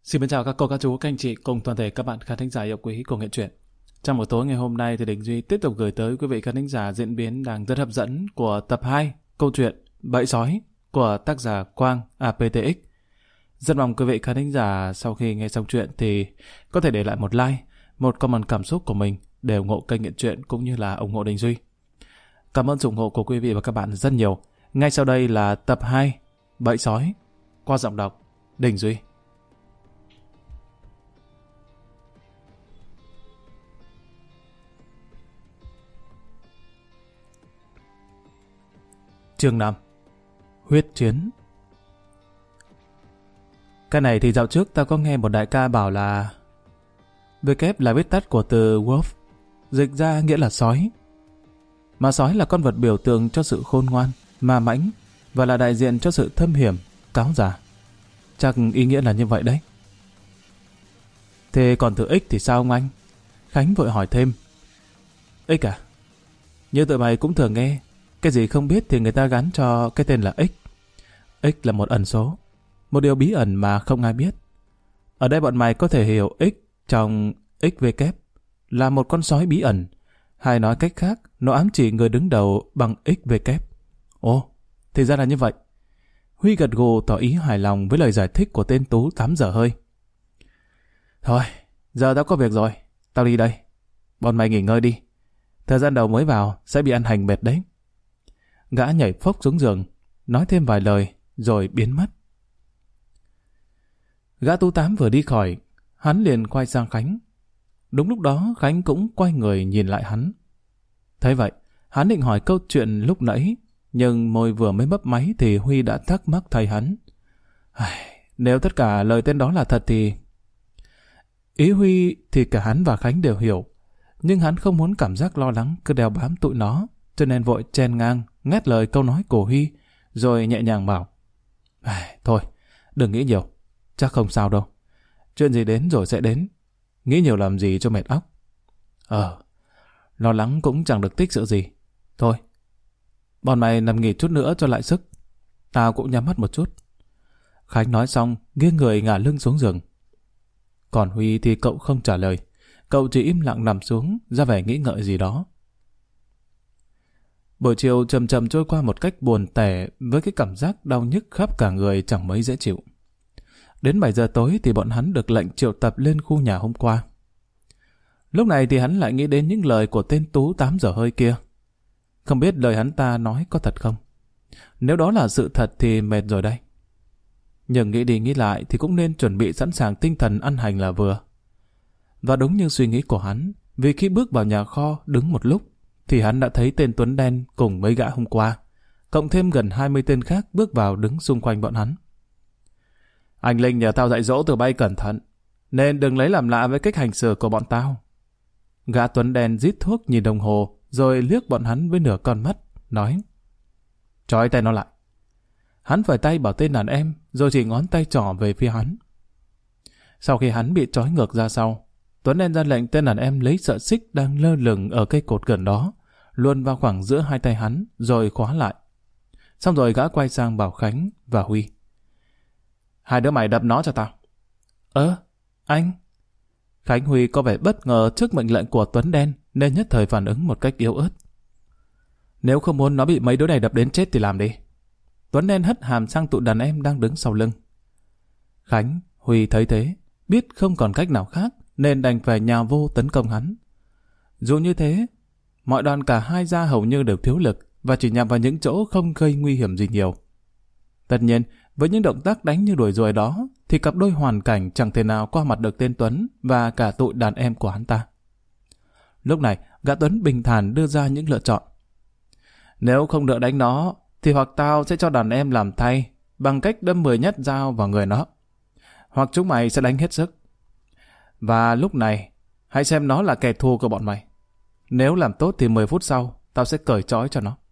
Xin chào các cô, các chú, các anh chị cùng toàn thể các bạn khán thính giả yêu quý của Nghệ Truyện. Trong buổi tối ngày hôm nay thì Đình Duy tiếp tục gửi tới quý vị khán thính giả diễn biến đang rất hấp dẫn của tập 2 câu chuyện Bẫy Sói của tác giả Quang APTX. Rất mong quý vị khán thính giả sau khi nghe xong chuyện thì có thể để lại một like, một comment cảm xúc của mình để ủng hộ kênh Nghệ Truyện cũng như là ủng hộ Đình Duy. Cảm ơn sự ủng hộ của quý vị và các bạn rất nhiều. Ngay sau đây là tập 2 Bẫy Sói qua giọng đọc Đình Duy. Chương 5 Huyết chiến. Cái này thì dạo trước tao có nghe một đại ca bảo là W là viết tắt của từ wolf, dịch ra nghĩa là sói. Mà sói là con vật biểu tượng cho sự khôn ngoan, ma mãnh và là đại diện cho sự thâm hiểm, cáo già. Chắc ý nghĩa là như vậy đấy. Thế còn từ ích thì sao ông anh? Khánh vội hỏi thêm. Ích à? Như tụi mày cũng thường nghe, cái gì không biết thì người ta gắn cho cái tên là X. X là một ẩn số, một điều bí ẩn mà không ai biết. Ở đây bọn mày có thể hiểu X trong XW là một con sói bí ẩn, hay nói cách khác, nó ám chỉ người đứng đầu bằng XW. Ồ, thì ra là như vậy. Huy gật gù tỏ ý hài lòng với lời giải thích của tên Tú 8 giờ hơi. Thôi, giờ tao có việc rồi, tao đi đây. Bọn mày nghỉ ngơi đi. Thời gian đầu mới vào sẽ bị ăn hành mệt đấy. Gã nhảy phốc xuống giường, nói thêm vài lời, rồi biến mất. Gã Tú 8 vừa đi khỏi, hắn liền quay sang Khánh. Đúng lúc đó Khánh cũng quay người nhìn lại hắn. Thấy vậy, hắn định hỏi câu chuyện lúc nãy, nhưng môi vừa mới mấp máy thì Huy đã thắc mắc thay hắn. Nếu tất cả lời tên đó là thật thì... Ý Huy thì cả hắn và Khánh đều hiểu, nhưng hắn không muốn cảm giác lo lắng cứ đeo bám tụi nó, cho nên vội chen ngang, ngắt lời câu nói của Huy, rồi nhẹ nhàng bảo. Thôi, đừng nghĩ nhiều, chắc không sao đâu. Chuyện gì đến rồi sẽ đến, nghĩ nhiều làm gì cho mệt óc. Lo lắng cũng chẳng được tích sự gì. Thôi, bọn mày nằm nghỉ chút nữa cho lại sức. Tao cũng nhắm mắt một chút. Khánh nói xong, nghiêng người ngả lưng xuống giường. Còn Huy thì cậu không trả lời, cậu chỉ im lặng nằm xuống, ra vẻ nghĩ ngợi gì đó. Buổi chiều chậm chậm trôi qua một cách buồn tẻ với cái cảm giác đau nhức khắp cả người chẳng mấy dễ chịu. Đến 7 giờ tối thì bọn hắn được lệnh triệu tập lên khu nhà hôm qua. Lúc này thì hắn lại nghĩ đến những lời của tên Tú 8 giờ hơi kia. Không biết lời hắn ta nói có thật không? Nếu đó là sự thật thì mệt rồi đây. Nhưng nghĩ đi nghĩ lại thì cũng nên chuẩn bị sẵn sàng tinh thần ăn hành là vừa. Và đúng như suy nghĩ của hắn, vì khi bước vào nhà kho đứng một lúc, thì hắn đã thấy tên Tuấn Đen cùng mấy gã hôm qua, cộng thêm gần 20 tên khác bước vào đứng xung quanh bọn hắn. Anh Linh nhờ tao dạy dỗ tụi bay cẩn thận, nên đừng lấy làm lạ với cách hành xử của bọn tao. Gã Tuấn Đen rít thuốc nhìn đồng hồ, rồi liếc bọn hắn với nửa con mắt, nói. Trói tay nó lại. Hắn phải tay bảo tên đàn em, rồi chỉ ngón tay trỏ về phía hắn. Sau khi hắn bị trói ngược ra sau, Tuấn Đen ra lệnh tên đàn em lấy sợi xích đang lơ lửng ở cây cột gần đó, luồn vào khoảng giữa hai tay hắn, rồi khóa lại. Xong rồi gã quay sang bảo Khánh và Huy. Hai đứa mày đập nó cho tao. Anh. Khánh Huy có vẻ bất ngờ trước mệnh lệnh của Tuấn Đen, nên nhất thời phản ứng một cách yếu ớt. Nếu không muốn nó bị mấy đứa này đập đến chết thì làm đi. Tuấn Đen hất hàm sang tụi đàn em đang đứng sau lưng. Khánh, Huy thấy thế, biết không còn cách nào khác, nên đành phải nhào vô tấn công hắn. Dù như thế, mọi đòn cả hai ra hầu như đều thiếu lực và chỉ nhằm vào những chỗ không gây nguy hiểm gì nhiều. Tất nhiên, với những động tác đánh như đuổi ruồi đó, thì cặp đôi hoàn cảnh chẳng thể nào qua mặt được tên Tuấn và cả tụi đàn em của hắn ta. Lúc này, gã Tuấn bình thản đưa ra những lựa chọn. Nếu không đỡ đánh nó, thì hoặc tao sẽ cho đàn em làm thay bằng cách đâm 10 nhát dao vào người nó, hoặc chúng mày sẽ đánh hết sức. Và lúc này, hãy xem nó là kẻ thù của bọn mày. Nếu làm tốt thì 10 phút sau, tao sẽ cởi trói cho nó.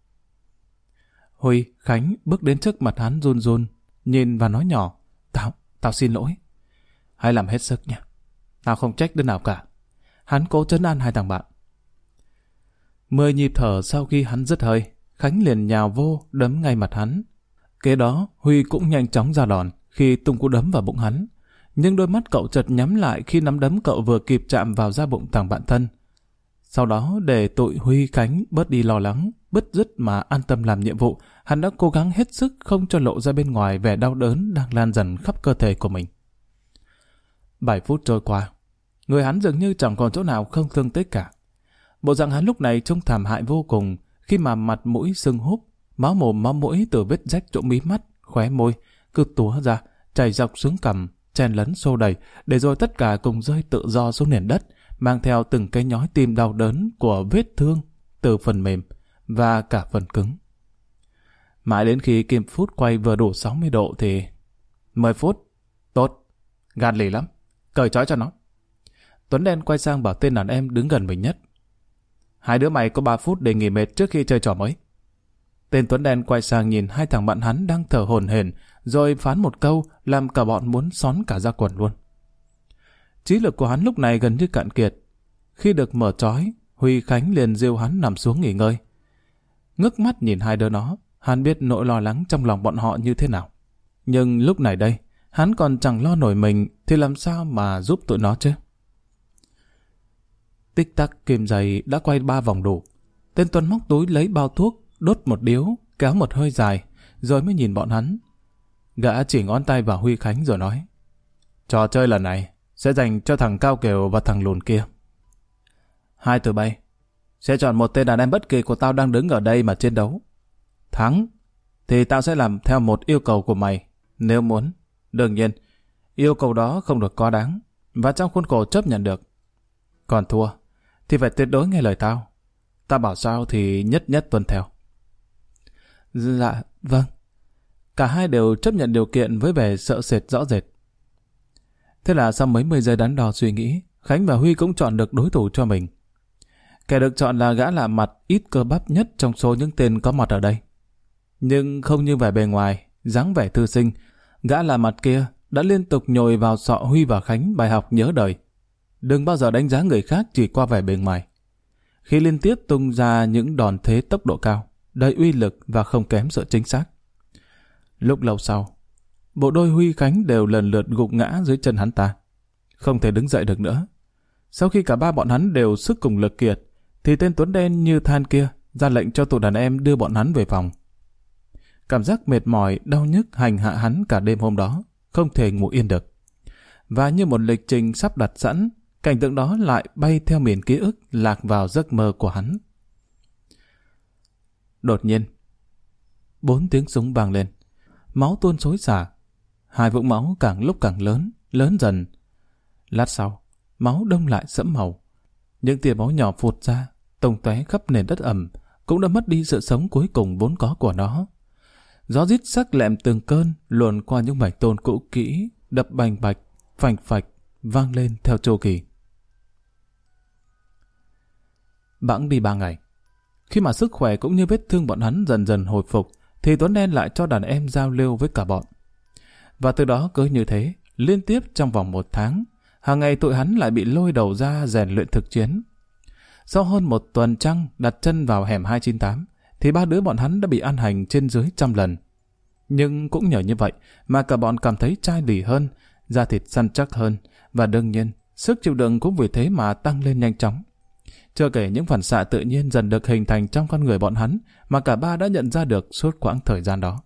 Huy, Khánh bước đến trước mặt hắn run run, nhìn và nói nhỏ. Tao xin lỗi. Hãy làm hết sức nha. Tao không trách đứa nào cả. Hắn cố trấn an hai thằng bạn. 10 nhịp thở sau khi hắn dứt hơi, Khánh liền nhào vô đấm ngay mặt hắn. Kế đó, Huy cũng nhanh chóng ra đòn khi tung cú đấm vào bụng hắn. Nhưng đôi mắt cậu chợt nhắm lại khi nắm đấm cậu vừa kịp chạm vào da bụng thằng bạn thân. Sau đó để tụi Huy Khánh bớt đi lo lắng, bứt rứt mà an tâm làm nhiệm vụ, hắn đã cố gắng hết sức không cho lộ ra bên ngoài vẻ đau đớn đang lan dần khắp cơ thể của mình. 7 phút trôi qua, người hắn dường như chẳng còn chỗ nào không thương tích cả. Bộ dạng hắn lúc này trông thảm hại vô cùng khi mà mặt mũi sưng húp, máu mồm máu mũi từ vết rách chỗ mí mắt, khóe môi cứ túa ra, chảy dọc xuống cằm, chen lấn xô đẩy, để rồi tất cả cùng rơi tự do xuống nền đất, mang theo từng cái nhói tim đau đớn của vết thương từ phần mềm và cả phần cứng. Mãi đến khi kim phút quay vừa đủ 60 độ thì 10 phút. Tốt, gạt lì lắm, cởi trói cho nó. Tuấn Đen quay sang bảo tên đàn em đứng gần mình nhất. 2 đứa mày có 3 phút để nghỉ mệt trước khi chơi trò mới. Tên Tuấn Đen quay sang nhìn 2 thằng bạn hắn đang thở hổn hển, rồi phán một câu làm cả bọn muốn xón cả ra quần luôn. Trí lực của hắn lúc này gần như cạn kiệt. Khi được mở trói, Huy Khánh liền dìu hắn nằm xuống nghỉ ngơi. Ngước mắt nhìn 2 đứa nó, hắn biết nỗi lo lắng trong lòng bọn họ như thế nào. Nhưng lúc này đây, hắn còn chẳng lo nổi mình thì làm sao mà giúp tụi nó chứ? Tích tắc kim giày đã quay 3 vòng đủ. Tên Tuấn móc túi lấy bao thuốc, đốt một điếu, kéo một hơi dài, rồi mới nhìn bọn hắn. Gã chỉ ngón tay vào Huy Khánh rồi nói: trò chơi lần này sẽ dành cho thằng cao kiều và thằng lùn kia. 2 tụi bay sẽ chọn một tên đàn em bất kỳ của tao đang đứng ở đây mà chiến đấu. Thắng thì tao sẽ làm theo một yêu cầu của mày nếu muốn. Đương nhiên, yêu cầu đó không được quá đáng và trong khuôn khổ chấp nhận được. Còn thua thì phải tuyệt đối nghe lời tao. Tao bảo sao thì nhất nhất tuân theo. Dạ, vâng. Cả hai đều chấp nhận điều kiện với vẻ sợ sệt rõ rệt. Thế là sau mấy mươi giây đắn đo suy nghĩ, Khánh và Huy cũng chọn được đối thủ cho mình. Kẻ được chọn là gã lạ mặt ít cơ bắp nhất trong số những tên có mặt ở đây. Nhưng không như vẻ bề ngoài, dáng vẻ thư sinh, gã lạ mặt kia đã liên tục nhồi vào sọ Huy và Khánh bài học nhớ đời. Đừng bao giờ đánh giá người khác chỉ qua vẻ bề ngoài. Khi liên tiếp tung ra những đòn thế tốc độ cao, đầy uy lực và không kém sự chính xác. Lúc lâu sau, bộ đôi Huy Khánh đều lần lượt gục ngã dưới chân hắn ta, không thể đứng dậy được nữa. Sau khi cả 3 bọn hắn đều sức cùng lực kiệt, thì tên Tuấn Đen như than kia ra lệnh cho tụi đàn em đưa bọn hắn về phòng. Cảm giác mệt mỏi, đau nhức hành hạ hắn cả đêm hôm đó, không thể ngủ yên được. Và như một lịch trình sắp đặt sẵn, cảnh tượng đó lại bay theo miền ký ức lạc vào giấc mơ của hắn. Đột nhiên, 4 tiếng súng vang lên, máu tuôn xối xả. 2 vũng máu càng lúc càng lớn, lớn dần. Lát sau, máu đông lại sẫm màu. Những tia máu nhỏ phụt ra, tung tóe khắp nền đất ẩm, cũng đã mất đi sự sống cuối cùng vốn có của nó. Gió rít sắc lẹm từng cơn luồn qua những mảnh tôn cũ kỹ, đập bành bạch, phành phạch, vang lên theo chu kỳ. Bẵng đi 3 ngày. Khi mà sức khỏe cũng như vết thương bọn hắn dần dần hồi phục, thì Tuấn Đen lại cho đàn em giao lưu với cả bọn. Và từ đó cứ như thế, liên tiếp trong vòng 1 tháng, hàng ngày tụi hắn lại bị lôi đầu ra rèn luyện thực chiến. Sau hơn 1 tuần trăng đặt chân vào hẻm 298, thì 3 đứa bọn hắn đã bị ăn hành trên dưới 100 lần. Nhưng cũng nhờ như vậy mà cả bọn cảm thấy chai lì hơn, da thịt săn chắc hơn, và đương nhiên, sức chịu đựng cũng vì thế mà tăng lên nhanh chóng. Chưa kể những phản xạ tự nhiên dần được hình thành trong con người bọn hắn mà cả 3 đã nhận ra được suốt quãng thời gian đó.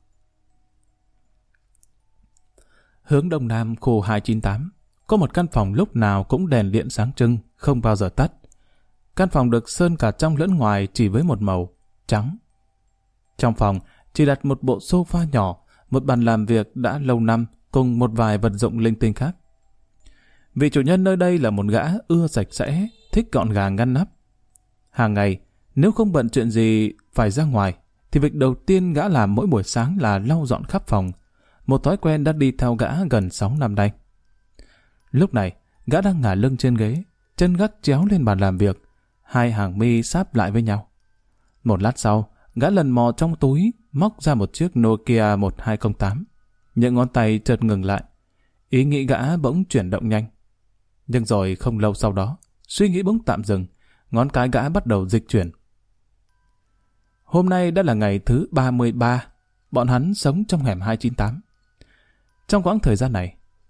Hướng đông nam khu 298, có một căn phòng lúc nào cũng đèn điện sáng trưng, không bao giờ tắt. Căn phòng được sơn cả trong lẫn ngoài chỉ với một màu, trắng. Trong phòng chỉ đặt một bộ sofa nhỏ, một bàn làm việc đã lâu năm cùng một vài vật dụng linh tinh khác. Vị chủ nhân nơi đây là một gã ưa sạch sẽ, thích gọn gàng ngăn nắp. Hàng ngày, nếu không bận chuyện gì phải ra ngoài, thì việc đầu tiên gã làm mỗi buổi sáng là lau dọn khắp phòng, một thói quen đã đi theo gã gần 6 năm nay. Lúc này, gã đang ngả lưng trên ghế, chân gác chéo lên bàn làm việc, 2 hàng mi sáp lại với nhau. Một lát sau, gã lần mò trong túi, móc ra một chiếc Nokia 1208. Những ngón tay chợt ngừng lại. Ý nghĩ gã bỗng chuyển động nhanh. Nhưng rồi không lâu sau đó, suy nghĩ bỗng tạm dừng, ngón cái gã bắt đầu dịch chuyển. Hôm nay đã là ngày thứ 33, bọn hắn sống trong hẻm 298. Trong quãng thời gian này,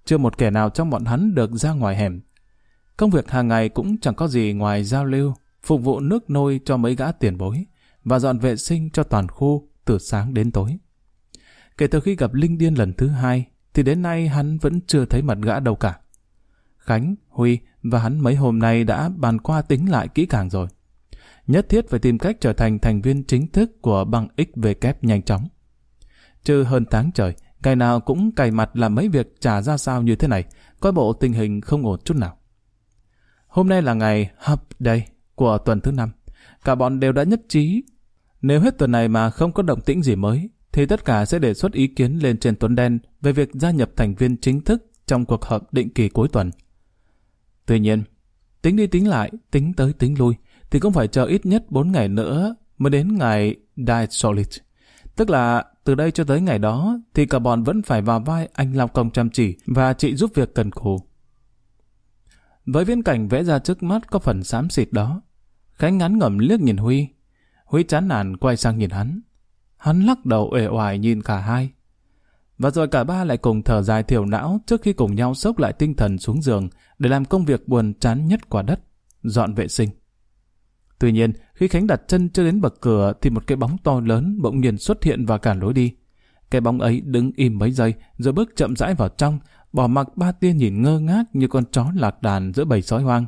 chưa một kẻ nào trong bọn hắn được ra ngoài hẻm. Công việc hàng ngày cũng chẳng có gì ngoài giao lưu, phục vụ nước nôi cho mấy gã tiền bối và dọn vệ sinh cho toàn khu từ sáng đến tối. Kể từ khi gặp Linh Điên lần thứ 2 thì đến nay hắn vẫn chưa thấy mặt gã đâu cả. Khánh, Huy và hắn mấy hôm nay đã bàn qua tính lại kỹ càng rồi. Nhất thiết phải tìm cách trở thành thành viên chính thức của băng XVK nhanh chóng. Chứ hơn tháng trời, ngày nào cũng cày mặt làm mấy việc chả ra sao như thế này, coi bộ tình hình không ổn chút nào. Hôm nay là ngày Hump Day của tuần thứ 5. Cả bọn đều đã nhất trí. Nếu hết tuần này mà không có động tĩnh gì mới, thì tất cả sẽ đề xuất ý kiến lên trên Tuấn Đen về việc gia nhập thành viên chính thức trong cuộc họp định kỳ cuối tuần. Tuy nhiên, tính đi tính lại, tính tới tính lui, thì cũng phải chờ ít nhất 4 ngày nữa mới đến ngày Die Solid. Tức là từ đây cho tới ngày đó thì cả bọn vẫn phải vào vai anh lao công chăm chỉ và chị giúp việc cần cù. Với viễn cảnh vẽ ra trước mắt có phần xám xịt đó, Khánh ngán ngẩm liếc nhìn Huy. Huy chán nản quay sang nhìn hắn. Hắn lắc đầu uể oải nhìn cả hai. Và rồi cả ba lại cùng thở dài thiểu não trước khi cùng nhau xốc lại tinh thần xuống giường để làm công việc buồn chán nhất quả đất, dọn vệ sinh. Tuy nhiên, khi Khánh đặt chân chưa đến bậc cửa thì một cái bóng to lớn bỗng nhiên xuất hiện vào cản lối đi. Cái bóng ấy đứng im mấy giây rồi bước chậm rãi vào trong, bỏ mặc ba tia nhìn ngơ ngác như con chó lạc đàn giữa bầy sói hoang.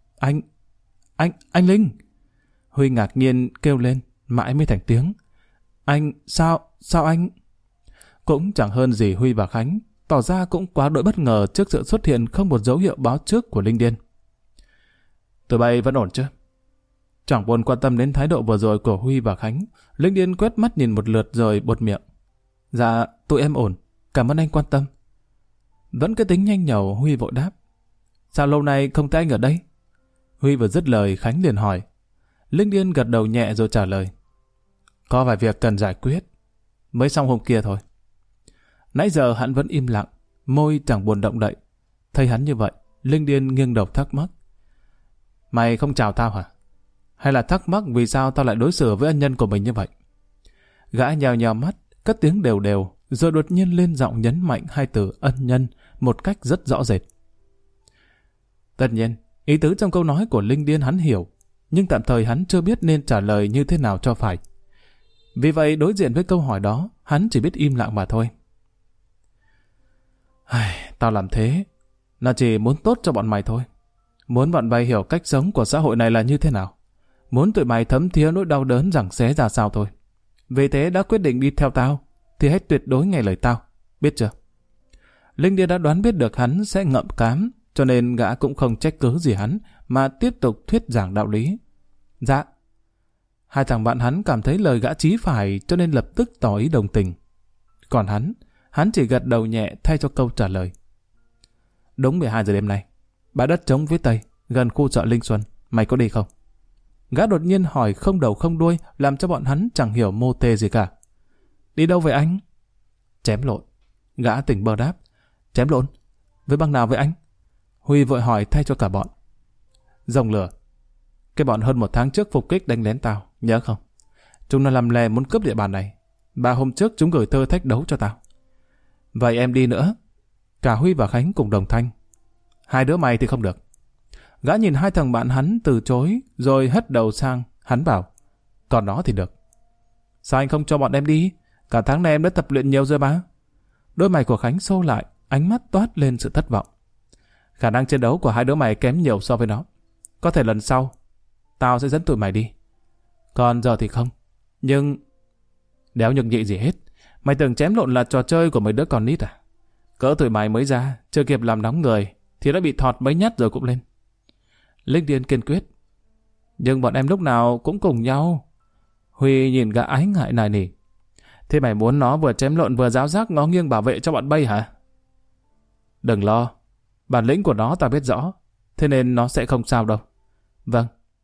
Anh Linh! Huy ngạc nhiên kêu lên, mãi mới thành tiếng. Sao anh? Cũng chẳng hơn gì Huy và Khánh, tỏ ra cũng quá đỗi bất ngờ trước sự xuất hiện không một dấu hiệu báo trước của Linh Điên. Tụi bay vẫn ổn chứ? Chẳng buồn quan tâm đến thái độ vừa rồi của Huy và Khánh, Linh Điên quét mắt nhìn một lượt rồi buột miệng. Dạ, tụi em ổn, cảm ơn anh quan tâm. Vẫn cái tính nhanh nhẩu, Huy vội đáp. Sao lâu nay không thấy anh ở đây? Huy vừa dứt lời, Khánh liền hỏi. Linh Điên gật đầu nhẹ rồi trả lời. Có vài việc cần giải quyết, mới xong hôm kia thôi. Nãy giờ hắn vẫn im lặng, môi chẳng buồn động đậy. Thấy hắn như vậy, Linh Điên nghiêng đầu thắc mắc. Mày không chào tao hả? Hay là thắc mắc vì sao tao lại đối xử với ân nhân của mình như vậy? Gã nhào nhào mắt, cất tiếng đều đều, rồi đột nhiên lên giọng nhấn mạnh hai từ ân nhân một cách rất rõ rệt. Tất nhiên, ý tứ trong câu nói của Linh Điên hắn hiểu, nhưng tạm thời hắn chưa biết nên trả lời như thế nào cho phải. Vì vậy đối diện với câu hỏi đó, hắn chỉ biết im lặng mà thôi. Tao làm thế là chỉ muốn tốt cho bọn mày thôi. Muốn bọn mày hiểu cách sống của xã hội này là như thế nào. Muốn tụi mày thấm thía nỗi đau đớn giằng xé ra sao thôi. Vì thế đã quyết định đi theo tao, thì hãy tuyệt đối nghe lời tao, biết chưa? Linh Điên đã đoán biết được hắn sẽ ngậm cám, cho nên gã cũng không trách cứ gì hắn, mà tiếp tục thuyết giảng đạo lý. Dạ. Hai thằng bạn hắn cảm thấy lời gã chí phải, cho nên lập tức tỏ ý đồng tình. Còn hắn chỉ gật đầu nhẹ thay cho câu trả lời. Đúng 12 giờ đêm nay, bãi đất trống phía tây, gần khu chợ Linh Xuân, mày có đi không? Gã đột nhiên hỏi không đầu không đuôi, làm cho bọn hắn chẳng hiểu mô tê gì cả. Đi đâu vậy anh? Chém lộn. Gã tỉnh bơ đáp. Chém lộn? Với băng nào vậy anh? Huy vội hỏi thay cho cả bọn. Rồng lửa. Cái bọn hơn 1 tháng trước phục kích đánh lén tao, nhớ không? Chúng nó làm lè muốn cướp địa bàn này. 3 hôm trước chúng gửi thơ thách đấu cho tao. Vậy em đi nữa? Cả Huy và Khánh cùng đồng thanh. 2 đứa mày thì không được. Gã nhìn hai thằng bạn hắn từ chối, rồi hất đầu sang, hắn bảo. Còn nó thì được. Sao anh không cho bọn em đi? Cả tháng này em đã tập luyện nhiều rồi mà. Đôi mày của Khánh xô lại, ánh mắt toát lên sự thất vọng. Khả năng chiến đấu của hai đứa mày kém nhiều so với nó. Có thể lần sau, tao sẽ dẫn tụi mày đi. Còn giờ thì không. Nhưng... đéo nhược nhị gì hết. Mày tưởng chém lộn là trò chơi của mấy đứa con nít à? Cỡ tụi mày mới ra, chưa kịp làm nóng người, thì đã bị thọt mấy nhát rồi cũng lên. Linh Điên kiên quyết. Nhưng bọn em lúc nào cũng cùng nhau. Huy nhìn gã ái ngại nài nỉ. Thế mày muốn nó vừa chém lộn vừa giáo giác ngó nghiêng bảo vệ cho bọn bay hả? Đừng lo. Bản lĩnh của nó tao biết rõ. Thế nên nó sẽ không sao đâu. Vâng.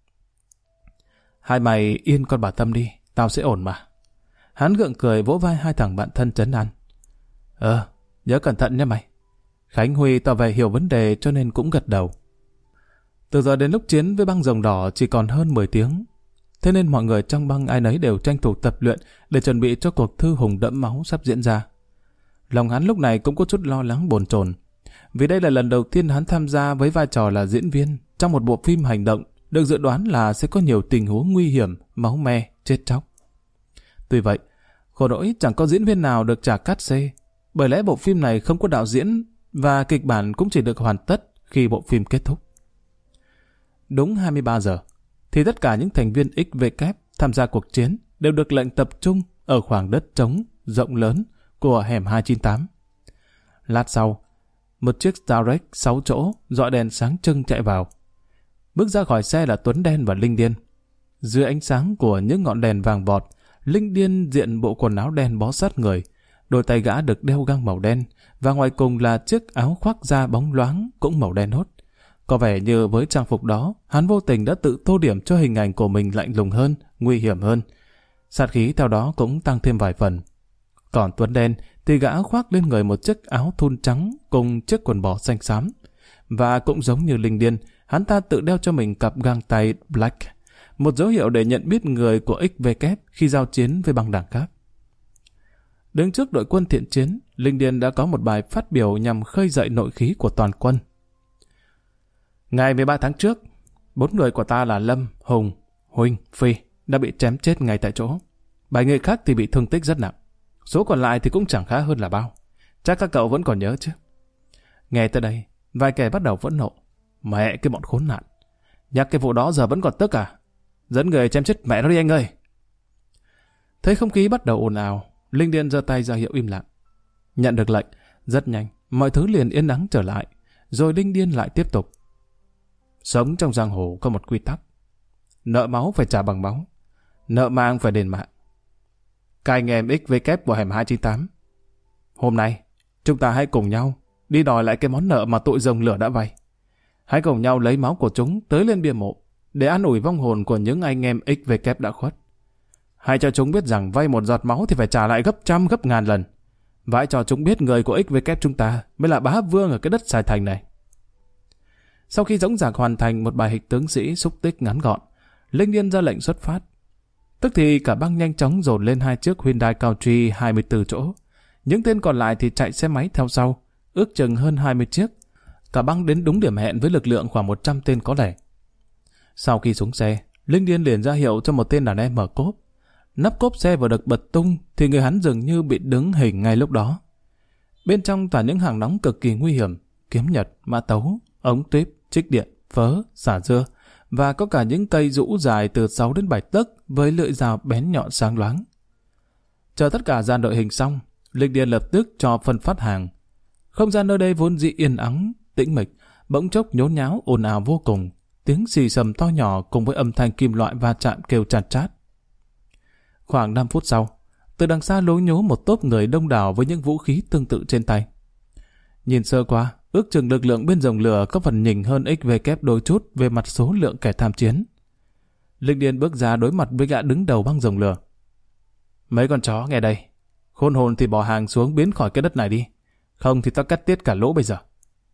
Hai mày yên con bà Tâm đi. Tao sẽ ổn mà. Hắn gượng cười vỗ vai hai thằng bạn thân trấn an. Nhớ cẩn thận nha mày. Khánh Huy tỏ vẻ hiểu vấn đề cho nên cũng gật đầu. Từ giờ đến lúc chiến với băng Rồng Đỏ chỉ còn hơn 10 tiếng. Thế nên mọi người trong băng ai nấy đều tranh thủ tập luyện để chuẩn bị cho cuộc thư hùng đẫm máu sắp diễn ra. Lòng hắn lúc này cũng có chút lo lắng bồn chồn. vì đây là lần đầu tiên hắn tham gia với vai trò là diễn viên trong một bộ phim hành động được dự đoán là sẽ có nhiều tình huống nguy hiểm, máu me, chết chóc. Tuy vậy, khổ nỗi chẳng có diễn viên nào được trả cát xê, bởi lẽ bộ phim này không có đạo diễn và kịch bản cũng chỉ được hoàn tất khi bộ phim kết thúc. Đúng 23 giờ, thì tất cả những thành viên XVK tham gia cuộc chiến đều được lệnh tập trung ở khoảng đất trống rộng lớn của hẻm 298. Lát sau, một chiếc Starrex 6 chỗ dọi đèn sáng trưng chạy vào. Bước ra khỏi xe là Tuấn Đen và Linh Điên. Dưới ánh sáng của những ngọn đèn vàng vọt, Linh Điên diện bộ quần áo đen bó sát người, đôi tay gã được đeo găng màu đen, và ngoài cùng là chiếc áo khoác da bóng loáng cũng màu đen hốt. Có vẻ như với trang phục đó, hắn vô tình đã tự tô điểm cho hình ảnh của mình lạnh lùng hơn, nguy hiểm hơn. Sát khí theo đó cũng tăng thêm vài phần. Còn Tuấn Đen thì gã khoác lên người một chiếc áo thun trắng cùng chiếc quần bò xanh xám. Và cũng giống như Linh Điên, hắn ta tự đeo cho mình cặp găng tay Black, một dấu hiệu để nhận biết người của XVK khi giao chiến với băng đảng khác. Đứng trước đội quân thiện chiến, Linh Điên đã có một bài phát biểu nhằm khơi dậy nội khí của toàn quân. Ngày 13 tháng trước, 4 người của ta là Lâm, Hùng, Huỳnh, Phi đã bị chém chết ngay tại chỗ. 7 người khác thì bị thương tích rất nặng. Số còn lại thì cũng chẳng khá hơn là bao. Chắc các cậu vẫn còn nhớ chứ. Nghe tới đây, vài kẻ bắt đầu phẫn nộ. Mẹ cái bọn khốn nạn. Nhắc cái vụ đó giờ vẫn còn tức à? Dẫn người chém chết mẹ nó đi anh ơi. Thấy không khí bắt đầu ồn ào, Linh Điên giơ tay ra hiệu im lặng. Nhận được lệnh, rất nhanh, mọi thứ liền yên ắng trở lại. Rồi Linh Điên lại tiếp tục. Sống trong giang hồ có một quy tắc. Nợ máu phải trả bằng máu. Nợ mạng phải đền mạng. Các anh em XVK của hẻm 298. Hôm nay, chúng ta hãy cùng nhau đi đòi lại cái món nợ mà tụi rồng lửa đã vay. Hãy cùng nhau lấy máu của chúng tới lên bia mộ để an ủi vong hồn của những anh em XVK đã khuất. Hãy cho chúng biết rằng vay một giọt máu thì phải trả lại gấp trăm gấp ngàn lần. Và hãy cho chúng biết người của XVK chúng ta mới là bá vương ở cái đất Sài Thành này. Sau khi dõng dạc hoàn thành một bài hịch tướng sĩ xúc tích ngắn gọn, Linh Điên ra lệnh xuất phát. Tức thì cả băng nhanh chóng dồn lên 2 chiếc Hyundai Country 24 chỗ. Những tên còn lại thì chạy xe máy theo sau, ước chừng hơn 20 chiếc. Cả băng đến đúng điểm hẹn với lực lượng khoảng 100 tên có lẻ. Sau khi xuống xe, Linh Điên liền ra hiệu cho một tên đàn em mở cốp. Nắp cốp xe vừa được bật tung thì người hắn dường như bị đứng hình ngay lúc đó. Bên trong toàn những hàng nóng cực kỳ nguy hiểm, kiếm nhật, mã tấu, ống tuyếp, trích điện, phớ, xả dưa, và có cả những cây rũ dài từ 6 đến 7 tấc với lưỡi dao bén nhọn sáng loáng. Chờ tất cả dàn đội hình xong, Linh Điên lập tức cho phân phát hàng. Không gian nơi đây vốn dĩ yên ắng, tĩnh mịch, bỗng chốc nhốn nháo ồn ào vô cùng, tiếng xì xầm to nhỏ cùng với âm thanh kim loại va chạm kêu chát chát. Khoảng 5 phút sau, từ đằng xa lố nhố một tốp người đông đảo với những vũ khí tương tự trên tay. Nhìn sơ qua, ước chừng lực lượng bên rồng lửa có phần nhỉnh hơn XVK đôi chút về mặt số lượng kẻ tham chiến. Linh Điên bước ra đối mặt với gã đứng đầu băng rồng lửa. Mấy con chó nghe đây, khôn hồn thì bỏ hàng xuống biến khỏi cái đất này đi, không thì tao cắt tiết cả lỗ bây giờ.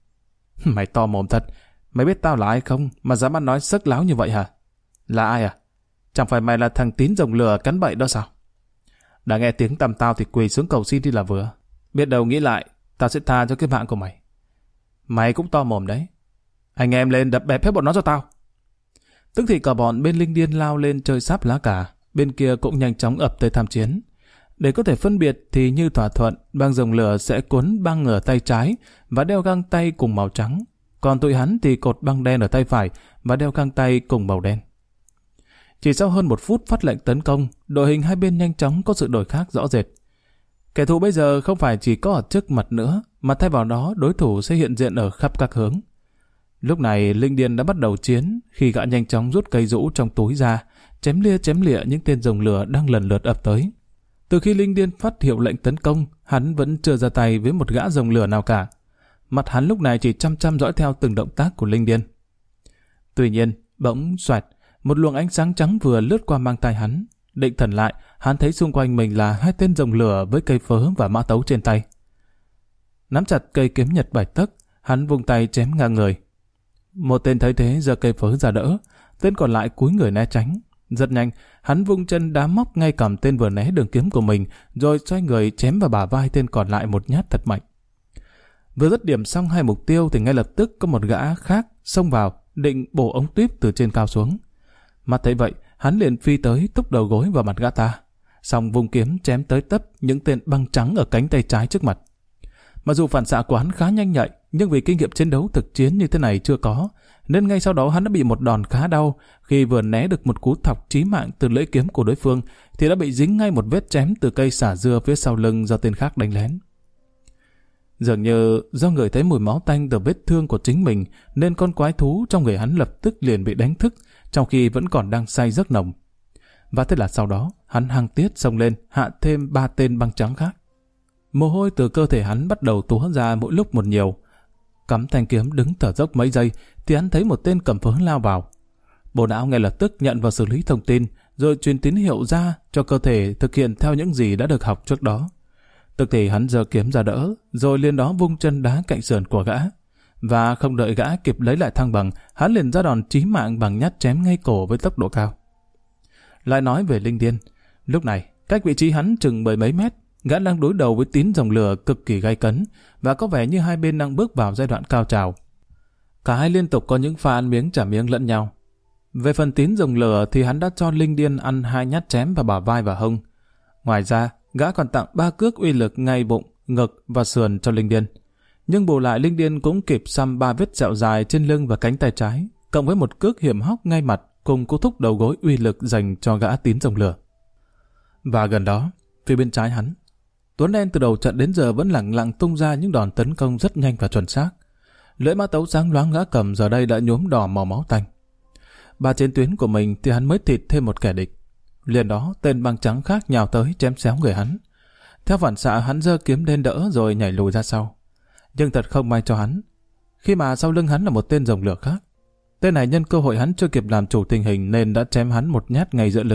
Mày to mồm thật, mày biết tao là ai không mà dám ăn nói sấc láo như vậy hả? Là ai à? Chẳng phải mày là thằng Tín rồng lửa cắn bậy đó sao? Đã nghe tiếng tầm tao thì quỳ xuống cầu xin đi là vừa. Biết đâu nghĩ lại, tao sẽ tha cho cái mạng của mày. Mày cũng to mồm đấy. Anh em lên đập bẹp hết bọn nó cho tao. Tức thì cả bọn bên Linh Điên lao lên chơi sáp lá cà, bên kia cũng nhanh chóng ập tới tham chiến. Để có thể phân biệt thì như thỏa thuận, băng rồng lửa sẽ cuốn băng ở tay trái và đeo găng tay cùng màu trắng. Còn tụi hắn thì cột băng đen ở tay phải và đeo găng tay cùng màu đen. Chỉ sau hơn 1 phút phát lệnh tấn công, đội hình hai bên nhanh chóng có sự đổi khác rõ rệt. Kẻ thù bây giờ không phải chỉ có ở trước mặt nữa, mà thay vào đó đối thủ sẽ hiện diện ở khắp các hướng. Lúc này Linh Điên đã bắt đầu chiến khi gã nhanh chóng rút cây rũ trong túi ra, chém lịa những tên rồng lửa đang lần lượt ập tới. Từ khi Linh Điên phát hiệu lệnh tấn công, hắn vẫn chưa ra tay với một gã rồng lửa nào cả. Mặt hắn lúc này chỉ chăm chăm dõi theo từng động tác của Linh Điên. Tuy nhiên, bỗng xoẹt, một luồng ánh sáng trắng vừa lướt qua mang tay hắn. Định thần lại, hắn thấy xung quanh mình là 2 tên rồng lửa với cây phớ và mã tấu trên tay. Nắm chặt cây kiếm nhật 7 tấc, hắn vung tay chém ngang người. Một tên thấy thế giơ cây phớ ra đỡ, tên còn lại cúi người né tránh. Rất nhanh, hắn vung chân đá móc ngay cầm tên vừa né đường kiếm của mình, rồi xoay người chém vào bả vai tên còn lại một nhát thật mạnh. Vừa dứt điểm xong 2 mục tiêu thì ngay lập tức có một gã khác xông vào, định bổ ống tuyếp từ trên cao xuống. Mắt thấy vậy, hắn liền phi tới túc đầu gối vào mặt gã ta, xong vung kiếm chém tới tấp những tên băng trắng ở cánh tay trái trước mặt. Mặc dù phản xạ của hắn khá nhanh nhạy, nhưng vì kinh nghiệm chiến đấu thực chiến như thế này chưa có, nên ngay sau đó hắn đã bị một đòn khá đau. Khi vừa né được một cú thọc chí mạng từ lưỡi kiếm của đối phương, thì đã bị dính ngay một vết chém từ cây xả dưa phía sau lưng do tên khác đánh lén. Dường như do người thấy mùi máu tanh từ vết thương của chính mình, nên con quái thú trong người hắn lập tức liền bị đánh thức, trong khi vẫn còn đang say giấc nồng. Và thế là sau đó, hắn hăng tiết xông lên, hạ thêm 3 tên băng trắng khác. Mồ hôi từ cơ thể hắn bắt đầu túa ra mỗi lúc một nhiều. Cắm thanh kiếm đứng thở dốc mấy giây, thì hắn thấy một tên cầm phớ lao vào. Bộ não ngay lập tức nhận và xử lý thông tin, rồi truyền tín hiệu ra cho cơ thể thực hiện theo những gì đã được học trước đó. Tức thì hắn giơ kiếm ra đỡ, rồi liền đó vung chân đá cạnh sườn của gã. Và không đợi gã kịp lấy lại thăng bằng, hắn liền ra đòn chí mạng bằng nhát chém ngay cổ với tốc độ cao. Lại nói về Linh Điên, lúc này cách vị trí hắn chừng 10 mấy mét, gã đang đối đầu với Tín Rồng Lửa cực kỳ gay cấn, và có vẻ như hai bên đang bước vào giai đoạn cao trào. Cả hai liên tục có những pha ăn miếng trả miếng lẫn nhau. Về phần Tín Rồng Lửa thì hắn đã cho Linh Điên ăn 2 nhát chém vào bả vai và hông. Ngoài ra, gã còn tặng 3 cước uy lực ngay bụng, ngực và sườn cho Linh Điên. Nhưng bù lại Linh Điên cũng kịp xăm 3 vết sẹo dài trên lưng và cánh tay trái, cộng với một cước hiểm hóc ngay mặt cùng cú thúc đầu gối uy lực dành cho gã Tín Rồng Lửa. Và gần đó, phía bên trái hắn, Tuấn Đen từ đầu trận đến giờ vẫn lẳng lặng tung ra những đòn tấn công rất nhanh và chuẩn xác. Lưỡi mã tấu sáng loáng gã cầm giờ đây đã nhuốm đỏ màu máu tanh. Ba chiến tuyến của mình thì hắn mới thịt thêm một kẻ địch. Liền đó tên băng trắng khác nhào tới chém xéo người hắn. Theo phản xạ hắn giơ kiếm lên đỡ rồi nhảy lùi ra sau. Nhưng thật không may cho hắn, khi mà sau lưng hắn là một tên rồng lửa khác. Tên này nhân cơ hội hắn chưa kịp làm chủ tình hình nên đã chém hắn một nhát ngay giữa lưng.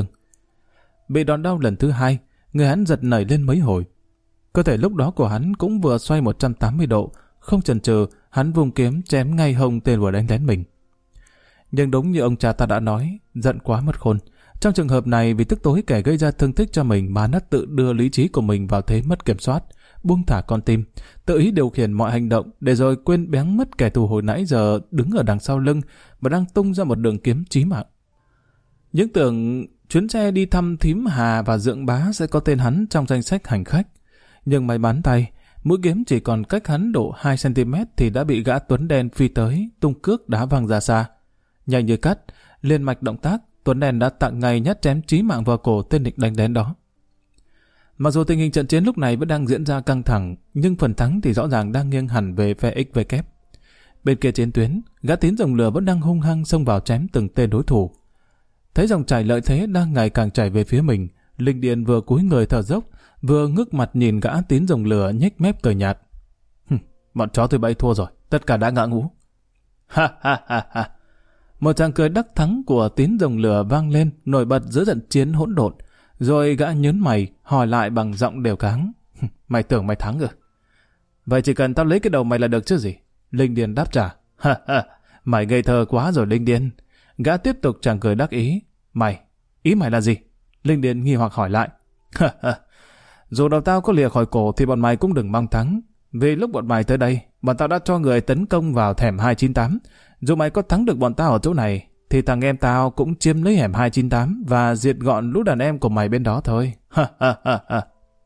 Bị đòn đau lần thứ 2, người hắn giật nảy lên mấy hồi. Cơ thể lúc đó của hắn cũng vừa xoay 180 độ, không chần chừ, hắn vung kiếm chém ngay hông tên vừa đánh lén mình. Nhưng đúng như ông cha ta đã nói, giận quá mất khôn. Trong trường hợp này, vì tức tối kẻ gây ra thương tích cho mình mà nó tự đưa lý trí của mình vào thế mất kiểm soát, buông thả con tim, tự ý điều khiển mọi hành động để rồi quên béng mất kẻ thù hồi nãy giờ đứng ở đằng sau lưng và đang tung ra một đường kiếm chí mạng. Những tưởng chuyến xe đi thăm thím Hà và Dượng Bá sẽ có tên hắn trong danh sách hành khách. Nhưng may mắn thay, mũi kiếm chỉ còn cách hắn độ 2 cm thì đã bị gã Tuấn Đen phi tới, tung cước đá văng ra xa. Nhanh như cắt, liền mạch động tác, Tuấn Đen đã tặng ngay nhát chém chí mạng vào cổ tên địch đánh lén đó. Mặc dù tình hình trận chiến lúc này vẫn đang diễn ra căng thẳng, nhưng phần thắng thì rõ ràng đang nghiêng hẳn về phe XVK. Bên kia chiến tuyến, gã Tín Rồng Lửa vẫn đang hung hăng xông vào chém từng tên đối thủ. Thấy dòng chảy lợi thế đang ngày càng chảy về phía mình, Linh Điền vừa cúi người thở dốc, vừa ngước mặt nhìn gã Tín Rồng Lửa nhếch mép cười nhạt. Bọn chó tôi bay thua rồi, tất cả đã ngã ngũ. Ha ha ha ha. Một tràng cười đắc thắng của Tín Rồng Lửa vang lên, nổi bật giữa trận chiến hỗn độn. Rồi gã nhớn mày, hỏi lại bằng giọng đều cáng. Mày tưởng mày thắng rồi. Vậy chỉ cần tao lấy cái đầu mày là được chứ gì? Linh Điền đáp trả. Ha ha, mày ngây thơ quá rồi Linh Điền. Gã tiếp tục tràng cười đắc ý. Ý mày là gì? Linh Điền nghi hoặc hỏi lại. Ha ha, dù đầu tao có lìa khỏi cổ thì bọn mày cũng đừng mong thắng. Vì lúc bọn mày tới đây, bọn tao đã cho người tấn công vào hẻm 298. Dù mày có thắng được bọn tao ở chỗ này, thì thằng em tao cũng chiếm lấy hẻm 298 và diệt gọn lũ đàn em của mày bên đó thôi. Ha ha ha ha.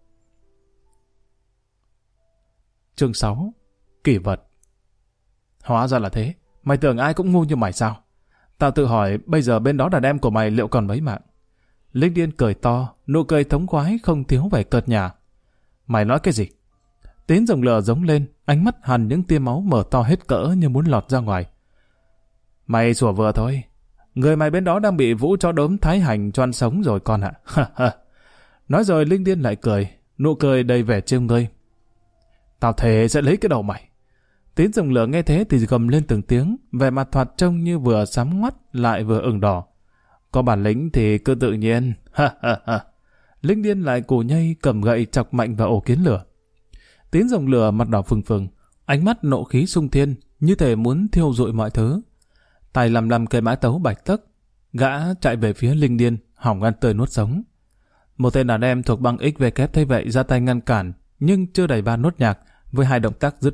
Chương 6. Kỷ vật. Hóa ra là thế. Mày tưởng ai cũng ngu như mày sao? Tao tự hỏi bây giờ bên đó đàn em của mày liệu còn mấy mạng? Linh Điên cười to, nụ cười thống khoái không thiếu vẻ cợt nhả. Mày nói cái gì? Tín Rồng Lửa giống lên, ánh mắt hằn những tia máu mở to hết cỡ như muốn lọt ra ngoài. Mày sủa vừa thôi. Người mày bên đó đang bị Vũ chó đốm thái hành cho ăn sống rồi con ạ. Nói rồi Linh Điên lại cười, nụ cười đầy vẻ trêu ngươi. Tao thề sẽ lấy cái đầu mày. Tín Rồng Lửa nghe thế thì gầm lên từng tiếng, vẻ mặt thoạt trông như vừa sám ngoắt lại vừa ửng đỏ. Có bản lĩnh thì cứ tự nhiên. Linh Điên lại cù nhây cầm gậy chọc mạnh vào ổ kiến lửa. Tín Rồng Lửa mặt đỏ phừng phừng, ánh mắt nộ khí sung thiên, như thể muốn thiêu rụi mọi thứ. Tay lầm cây mã tấu bạch tấc, gã chạy về phía Linh Điên, hỏng ăn tươi nuốt sống. Một tên đàn em thuộc băng XVK thấy vậy ra tay ngăn cản, nhưng chưa đầy ba nốt nhạc, với hai động tác dứt khoát,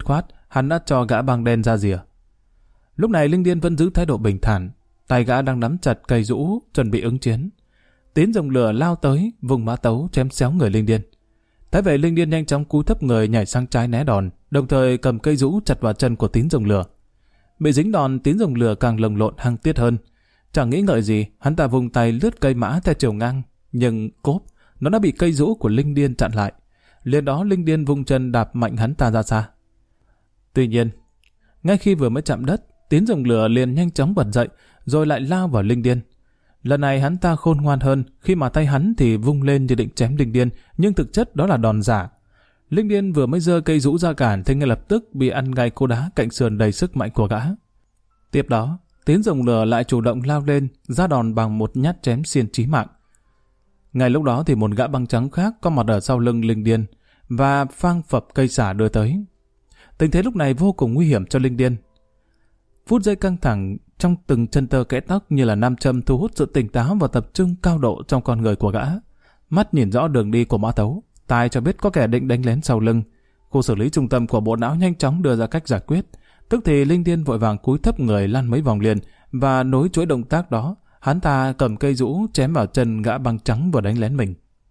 hắn đã cho gã băng đen ra rìa. Lúc này Linh Điên vẫn giữ thái độ bình thản, tay gã đang nắm chặt cây rũ chuẩn bị ứng chiến. Tín Rồng Lửa lao tới, vùng mã tấu chém xéo người Linh Điên. Thế vậy Linh Điên nhanh chóng cúi thấp người nhảy sang trái né đòn, đồng thời cầm cây rũ chặt vào chân của Tín Rồng Lửa. Bị dính đòn, Tín Rồng Lửa càng lồng lộn hăng tiết hơn. Chẳng nghĩ ngợi gì, hắn ta vùng tay lướt cây mã theo chiều ngang, nhưng cốp, nó đã bị cây rũ của Linh Điên chặn lại. Liền đó Linh Điên vung chân đạp mạnh hắn ta ra xa. Tuy nhiên, ngay khi vừa mới chạm đất, Tín Rồng Lửa liền nhanh chóng bật dậy, rồi lại lao vào Linh Điên. Lần này hắn ta khôn ngoan hơn, khi mà tay hắn thì vung lên như định chém Linh Điên, nhưng thực chất đó là đòn giả. Linh Điên vừa mới giơ cây rũ ra cản thì ngay lập tức bị ăn ngay cú đá cạnh sườn đầy sức mạnh của gã. Tiếp đó, Tín Rồng Lửa lại chủ động lao lên, ra đòn bằng một nhát chém xiên chí mạng. Ngay lúc đó thì một gã băng trắng khác có mặt ở sau lưng Linh Điên và phang phập cây xả đưa tới. Tình thế lúc này vô cùng nguy hiểm cho Linh Điên. Phút giây căng thẳng trong từng chân tơ kẽ tóc như là nam châm thu hút sự tỉnh táo và tập trung cao độ trong con người của gã. Mắt nhìn rõ đường đi của mã tấu, tai cho biết có kẻ định đánh lén sau lưng. Khu xử lý trung tâm của bộ não nhanh chóng đưa ra cách giải quyết. Tức thì Linh Điên vội vàng cúi thấp người lăn mấy vòng liền, và nối chuỗi động tác đó, hắn ta cầm cây rũ chém vào chân gã băng trắng vừa đánh lén mình.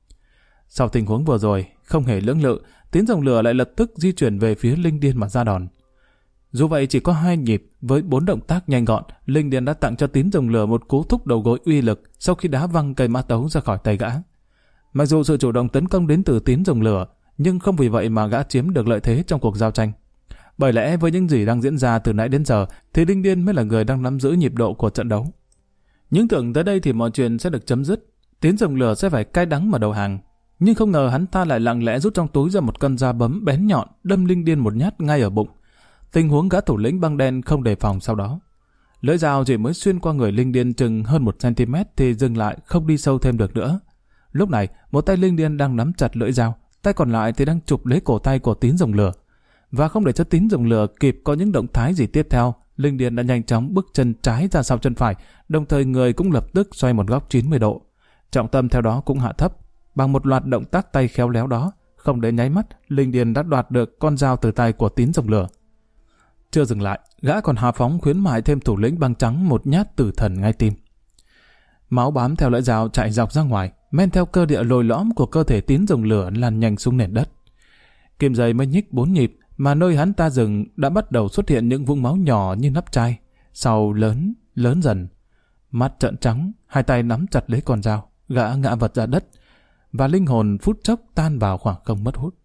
Sau tình huống vừa rồi, không hề lưỡng lự, Tín Rồng Lửa lại lập tức di chuyển về phía Linh Điên mà ra đòn. Dù vậy chỉ có 2 nhịp với 4 động tác nhanh gọn, Linh Điên đã tặng cho Tín Rồng Lửa một cú thúc đầu gối uy lực sau khi đá văng cây mã tấu ra khỏi tay gã. Mặc dù sự chủ động tấn công đến từ Tín Rồng Lửa, nhưng không vì vậy mà gã chiếm được lợi thế trong cuộc giao tranh. Bởi lẽ với những gì đang diễn ra từ nãy đến giờ, thì Linh Điên mới là người đang nắm giữ nhịp độ của trận đấu. Nhưng tưởng tới đây thì mọi chuyện sẽ được chấm dứt, Tín Rồng Lửa sẽ phải cay đắng mà đầu hàng. Nhưng không ngờ hắn ta lại lặng lẽ rút trong túi ra một con dao bấm bén nhọn, đâm Linh Điên một nhát ngay ở bụng. Tình huống gã thủ lĩnh băng đen không đề phòng sau đó. Lưỡi dao chỉ mới xuyên qua người Linh Điên chừng hơn 1 cm thì dừng lại, không đi sâu thêm được nữa. Lúc này, một tay Linh Điên đang nắm chặt lưỡi dao, tay còn lại thì đang chụp lấy cổ tay của Tín Rồng Lửa. Và không để cho Tín Rồng Lửa kịp có những động thái gì tiếp theo, Linh Điên đã nhanh chóng bước chân trái ra sau chân phải, đồng thời người cũng lập tức xoay một góc 90 độ. Trọng tâm theo đó cũng hạ thấp. Bằng một loạt động tác tay khéo léo đó, không đến nháy mắt, Linh Điên đã đoạt được con dao từ tay của Tín Rồng Lửa. Chưa dừng lại, gã còn hào phóng khuyến mại thêm thủ lĩnh băng trắng một nhát tử thần ngay tim. Máu bám theo lưỡi dao chạy dọc ra ngoài, men theo cơ địa lồi lõm của cơ thể Tín Rồng Lửa lan nhanh xuống nền đất. Kim dây mới nhích 4 nhịp, mà nơi hắn ta dừng đã bắt đầu xuất hiện những vũng máu nhỏ như nắp chai, sau lớn dần. Mắt trợn trắng, hai tay nắm chặt lấy con dao, gã ngã vật ra đất, và linh hồn phút chốc tan vào khoảng không mất hút.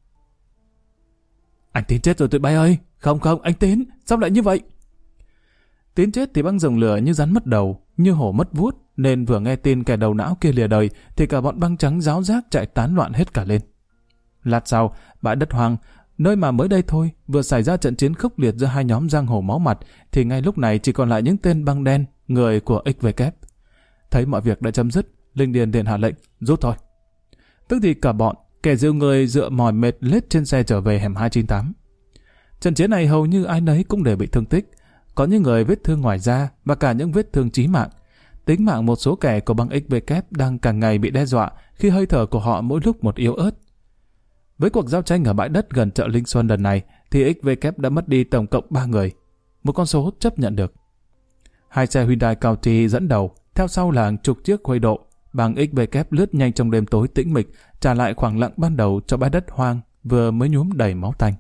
Anh Tín chết rồi tụi bay ơi! Không, anh Tín, sao lại như vậy? Tín chết thì băng Rồng Lửa như rắn mất đầu, như hổ mất vuốt, nên vừa nghe tin kẻ đầu não kia lìa đời thì cả bọn băng trắng ráo rác chạy tán loạn hết cả lên. Lát sau, bãi đất hoang, nơi mà mới đây thôi vừa xảy ra trận chiến khốc liệt giữa hai nhóm giang hồ máu mặt, thì ngay lúc này chỉ còn lại những tên băng đen, người của XVK. Thấy mọi việc đã chấm dứt, Linh Điên liền hạ lệnh rút thôi. Tức thì cả bọn, kẻ dìu người dựa mỏi mệt lết trên xe trở về hẻm 298. Trận chiến này hầu như ai nấy cũng đều bị thương tích, có những người vết thương ngoài da và cả những vết thương chí mạng. Tính mạng một số kẻ của băng XVK đang càng ngày bị đe dọa khi hơi thở của họ mỗi lúc một yếu ớt. Với cuộc giao tranh ở bãi đất gần chợ Linh Xuân lần này thì XVK đã mất đi tổng cộng 3 người, một con số chấp nhận được. 2 xe Hyundai County dẫn đầu, theo sau là hàng chục chiếc Khuây Độ. Băng XVK lướt nhanh trong đêm tối tĩnh mịch, trả lại khoảng lặng ban đầu cho bãi đất hoang vừa mới nhuốm đầy máu tanh.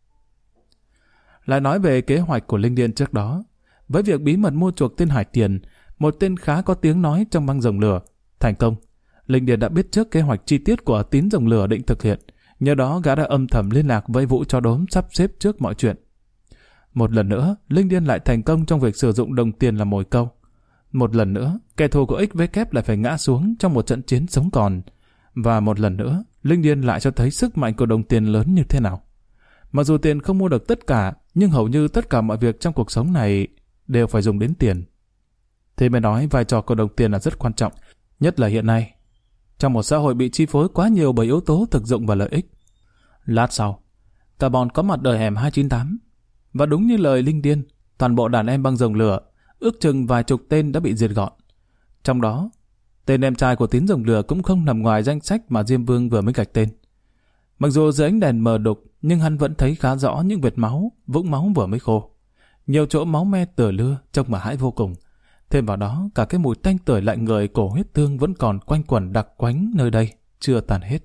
Lại nói về kế hoạch của Linh Điên trước đó, với việc bí mật mua chuộc tên Hải Tiền, một tên khá có tiếng nói trong băng Rồng Lửa, thành công. Linh Điên đã biết trước kế hoạch chi tiết của Tín Rồng Lửa định thực hiện, nhờ đó gã đã âm thầm liên lạc với Vũ Chó Đốm sắp xếp trước mọi chuyện. Một lần nữa, Linh Điên lại thành công trong việc sử dụng đồng tiền làm mồi câu. Một lần nữa, kẻ thù của XVK lại phải ngã xuống trong một trận chiến sống còn. Và một lần nữa, Linh Điên lại cho thấy sức mạnh của đồng tiền lớn như thế nào. Mặc dù tiền không mua được tất cả, nhưng hầu như tất cả mọi việc trong cuộc sống này đều phải dùng đến tiền. Thế mới nói vai trò của đồng tiền là rất quan trọng, nhất là hiện nay, trong một xã hội bị chi phối quá nhiều bởi yếu tố thực dụng và lợi ích. Lát sau, cả bọn có mặt ở hẻm 298. Và đúng như lời Linh Điên, toàn bộ đàn em băng Rồng Lửa, ước chừng vài chục tên đã bị diệt gọn. Trong đó, tên em trai của Tín Rồng Lửa cũng không nằm ngoài danh sách mà Diêm Vương vừa mới gạch tên. Mặc dù dưới ánh đèn mờ đục, nhưng hắn vẫn thấy khá rõ những vệt máu, vũng máu vừa mới khô. Nhiều chỗ máu me tựa lưa, trông mà hãi vô cùng. Thêm vào đó, cả cái mùi tanh tưởi lạnh người cổ huyết tương vẫn còn quanh quẩn đặc quánh nơi đây, chưa tàn hết.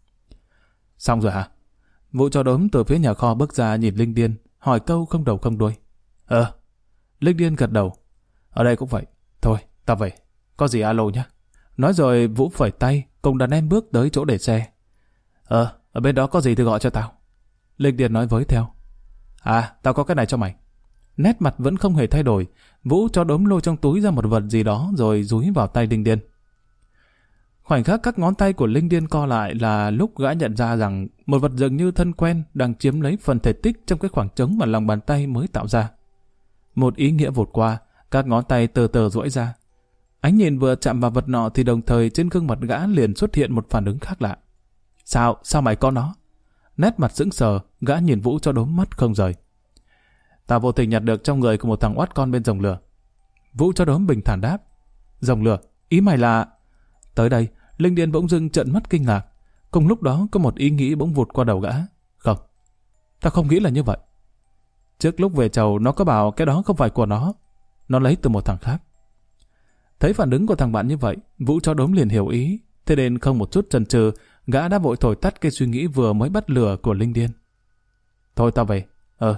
Xong rồi hả? Vũ cho đốm từ phía nhà kho bước ra nhìn Linh Điên, hỏi câu không đầu không đuôi. Linh Điên gật đầu. Ở đây cũng vậy. Thôi, ta về. Có gì alo nhé. Nói rồi Vũ phẩy tay, cùng đàn em bước tới chỗ để xe. Ở bên đó có gì thì gọi cho tao. Linh Điên nói với theo. Tao có cái này cho mày. Nét mặt vẫn không hề thay đổi. Vũ cho đốm lôi trong túi ra một vật gì đó rồi dúi vào tay Linh Điên. Khoảnh khắc các ngón tay của Linh Điên co lại là lúc gã nhận ra rằng một vật dường như thân quen đang chiếm lấy phần thể tích trong cái khoảng trống mà lòng bàn tay mới tạo ra. Một ý nghĩa vụt qua, các ngón tay từ từ duỗi ra. Ánh nhìn vừa chạm vào vật nọ thì đồng thời trên gương mặt gã liền xuất hiện một phản ứng khác lạ. Sao mày có nó? Nét mặt sững sờ, gã nhìn Vũ cho đốm mắt không rời. Tao vô tình nhặt được trong người của một thằng oát con bên rồng lửa. Vũ cho đốm bình thản đáp. Rồng lửa? Ý mày là... Tới đây, Linh Điên bỗng dưng trợn mắt kinh ngạc. Cùng lúc đó có một ý nghĩ bỗng vụt qua đầu gã. Không, tao không nghĩ là như vậy. Trước lúc về chầu nó có bảo cái đó không phải của nó lấy từ một thằng khác. Thấy phản ứng của thằng bạn như vậy, Vũ cho đốm liền hiểu ý. Thế nên không một chút chần chừ, gã đã vội thổi tắt cái suy nghĩ vừa mới bắt lửa của Linh Điên. Thôi tao về.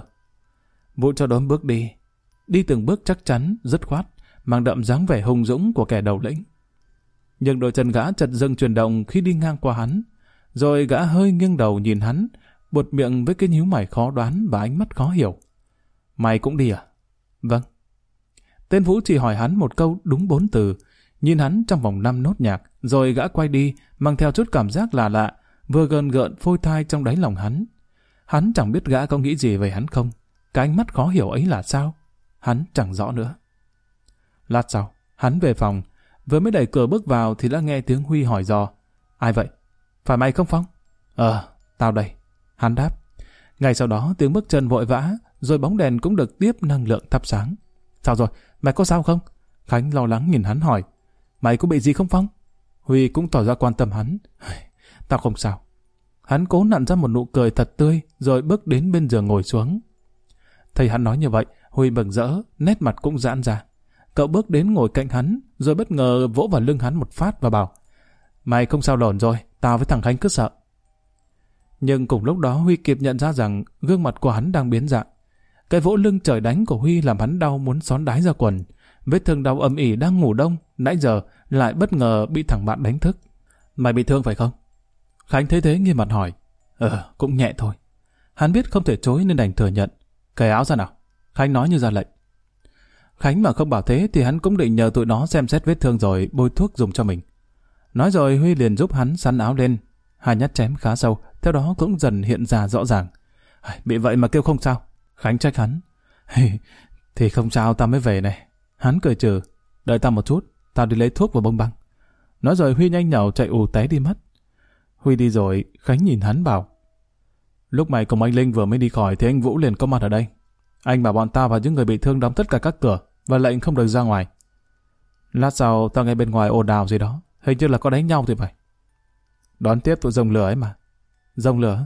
Vũ cho đốm bước đi từng bước chắc chắn, dứt khoát, mang đậm dáng vẻ hùng dũng của kẻ đầu lĩnh. Nhưng đôi chân gã chợt dưng chuyển động khi đi ngang qua hắn, rồi gã hơi nghiêng đầu nhìn hắn, buột miệng với cái nhíu mày khó đoán và ánh mắt khó hiểu. Mày cũng đi à? Vâng. Tên Vũ chỉ hỏi hắn một câu đúng 4 từ, nhìn hắn trong vòng 5 nốt nhạc, rồi gã quay đi, mang theo chút cảm giác lạ lạ, vừa gờn gợn phôi thai trong đáy lòng hắn. Hắn chẳng biết gã có nghĩ gì về hắn không. Cái ánh mắt khó hiểu ấy là sao? Hắn chẳng rõ nữa. Lát sau, hắn về phòng, vừa mới đẩy cửa bước vào thì đã nghe tiếng Huy hỏi dò. Ai vậy? Phải mày không Phong? Tao đây. Hắn đáp. Ngay sau đó tiếng bước chân vội vã, rồi bóng đèn cũng được tiếp năng lượng thắp sáng. Sao rồi? Mày có sao không? Khánh lo lắng nhìn hắn hỏi. Mày có bị gì không Phong? Huy cũng tỏ ra quan tâm hắn. Tao không sao. Hắn cố nặn ra một nụ cười thật tươi, rồi bước đến bên giường ngồi xuống. Thấy hắn nói như vậy, Huy mừng rỡ, nét mặt cũng giãn ra. Cậu bước đến ngồi cạnh hắn, rồi bất ngờ vỗ vào lưng hắn một phát và bảo. Mày không sao lổn rồi, tao với thằng Khánh cứ sợ. Nhưng cùng lúc đó Huy kịp nhận ra rằng gương mặt của hắn đang biến dạng. Cái vỗ lưng trời đánh của Huy làm hắn đau muốn xón đái ra quần. Vết thương đau âm ỉ đang ngủ đông, nãy giờ lại bất ngờ bị thằng bạn đánh thức. Mày bị thương phải không? Khánh thấy thế nghiêm mặt hỏi. Cũng nhẹ thôi. Hắn biết không thể chối nên đành thừa nhận. Cởi áo ra nào. Khánh nói như ra lệnh. Khánh mà không bảo thế thì hắn cũng định nhờ tụi nó xem xét vết thương rồi bôi thuốc dùng cho mình. Nói rồi Huy liền giúp hắn sắn áo lên. 2 nhát chém khá sâu, theo đó cũng dần hiện ra rõ ràng. Bị vậy mà kêu không sao. Khánh trách hắn. Thì không sao, tao mới về này. Hắn cười trừ. Đợi tao một chút, tao đi lấy thuốc và bông băng. Nói rồi Huy nhanh nhảu chạy ù té đi mất. Huy đi rồi, Khánh nhìn hắn bảo. Lúc mày cùng anh Linh vừa mới đi khỏi thì anh Vũ liền có mặt ở đây. Anh bảo bọn tao và những người bị thương đóng tất cả các cửa và lệnh không được ra ngoài. Lát sau tao nghe bên ngoài ồn ào gì đó, hình như là có đánh nhau thì phải. Đón tiếp tụi rồng lửa ấy mà. Rồng lửa?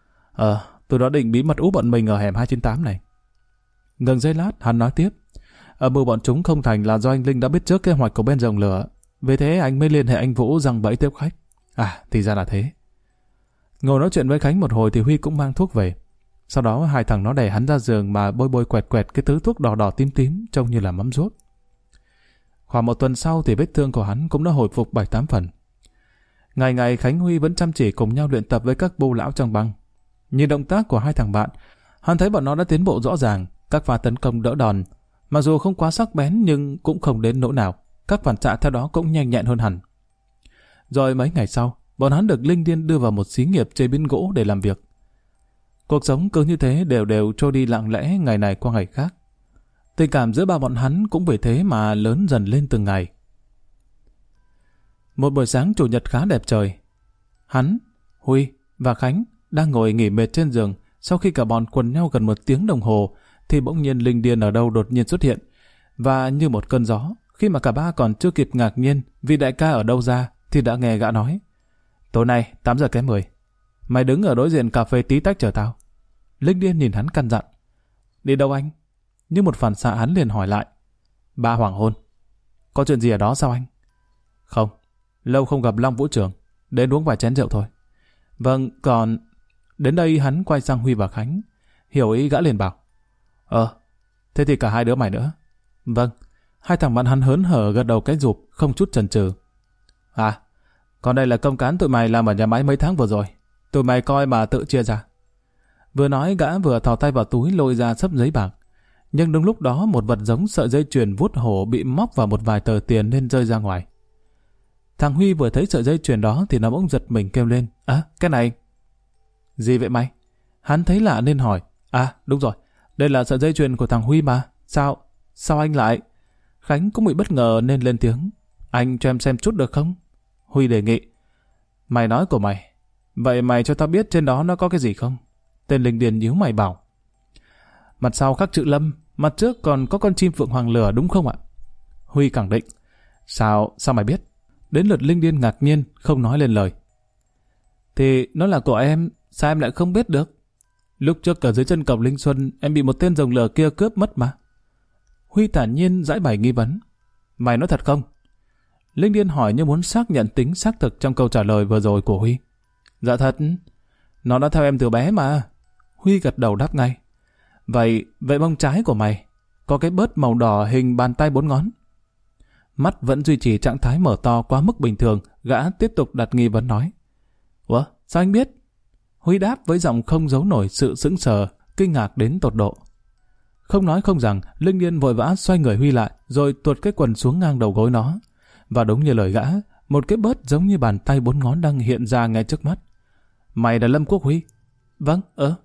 Tụi đó định bí mật úp bọn mình ở hẻm 298 này. Ngừng giây lát, hắn nói tiếp. Âm mưu bọn chúng không thành là do anh Linh đã biết trước kế hoạch của bên rồng lửa. Vì thế anh mới liên hệ anh Vũ rằng bẫy tiếp khách. Thì ra là thế. Ngồi nói chuyện với Khánh một hồi thì Huy cũng mang thuốc về. Sau đó 2 thằng nó đẩy hắn ra giường mà bôi quẹt cái thứ thuốc đỏ đỏ tím tím trông như là mắm ruốc. Khoảng 1 tuần sau thì vết thương của hắn cũng đã hồi phục 7-8 phần. Ngày ngày Khánh Huy vẫn chăm chỉ cùng nhau luyện tập với các bô lão trong băng. Nhìn động tác của 2 thằng bạn, hắn thấy bọn nó đã tiến bộ rõ ràng. Các pha tấn công đỡ đòn, mặc dù không quá sắc bén nhưng cũng không đến nỗi nào. Các phản xạ theo đó cũng nhanh nhẹn hơn hẳn. Rồi mấy ngày sau, bọn hắn được Linh Điên đưa vào một xí nghiệp chế biến gỗ để làm việc. Cuộc sống cứ như thế đều trôi đi lặng lẽ ngày này qua ngày khác. Tình cảm giữa ba bọn hắn cũng vì thế mà lớn dần lên từng ngày. Một buổi sáng chủ nhật khá đẹp trời. Hắn, Huy và Khánh đang ngồi nghỉ mệt trên giường. Sau khi cả bọn quần nhau gần 1 tiếng đồng hồ thì bỗng nhiên Linh Điên ở đâu đột nhiên xuất hiện. Và như một cơn gió, khi mà cả ba còn chưa kịp ngạc nhiên vì đại ca ở đâu ra thì đã nghe gã nói. Tối nay 8 giờ kém 10. Mày đứng ở đối diện cà phê tí tách chờ tao. Linh Điên nhìn hắn căn dặn. Đi đâu anh? Như một phản xạ hắn liền hỏi lại. Ba hoàng hôn. Có chuyện gì ở đó sao anh? Không, lâu không gặp Long Vũ Trường, đến uống vài chén rượu thôi. Vâng, còn... Đến đây hắn quay sang Huy và Khánh. Hiểu ý gã liền bảo. Thế thì cả hai đứa mày nữa. Vâng. Hai thằng bạn hắn hớn hở gật đầu cái rụp, không chút chần chừ. À, còn đây là công cán tụi mày làm ở nhà máy mấy tháng vừa rồi. Tụi mày coi mà tự chia ra. Vừa nói gã vừa thò tay vào túi lôi ra xấp giấy bạc. Nhưng đúng lúc đó một vật giống sợi dây chuyền vuốt hổ bị móc vào một vài tờ tiền nên rơi ra ngoài. Thằng Huy vừa thấy sợi dây chuyền đó thì nó bỗng giật mình kêu lên. À, cái này... Gì vậy mày? Hắn thấy lạ nên hỏi. À, đúng rồi. Đây là sợi dây chuyền của thằng Huy mà. Sao anh lại... Khánh cũng bị bất ngờ nên lên tiếng. Anh cho em xem chút được không? Huy đề nghị. Mày nói của mày. Vậy mày cho tao biết trên đó nó có cái gì không? Tên Linh Điền nhíu mày bảo. Mặt sau khắc chữ Lâm, mặt trước còn có con chim phượng hoàng lửa đúng không ạ? Huy khẳng định. Sao mày biết? Đến lượt Linh Điền ngạc nhiên, không nói lên lời. Thì nó là của em, sao em lại không biết được? Lúc trước ở dưới chân cổng Linh Xuân, em bị một tên rồng lửa kia cướp mất mà. Huy thản nhiên giải bày nghi vấn. Mày nói thật không? Linh Điên hỏi như muốn xác nhận tính xác thực trong câu trả lời vừa rồi của Huy. Dạ thật, nó đã theo em từ bé mà. Huy gật đầu đáp ngay. Vậy mông trái của mày có cái bớt màu đỏ hình bàn tay 4 ngón. Mắt vẫn duy trì trạng thái mở to quá mức bình thường, gã tiếp tục đặt nghi vấn nói. Ủa, sao anh biết? Huy đáp với giọng không giấu nổi sự sững sờ, kinh ngạc đến tột độ. Không nói không rằng, Linh Điên vội vã xoay người Huy lại, rồi tuột cái quần xuống ngang đầu gối nó. Và đúng như lời gã, một cái bớt giống như bàn tay 4 ngón đang hiện ra ngay trước mắt. Mày là Lâm Quốc Huy? Vâng,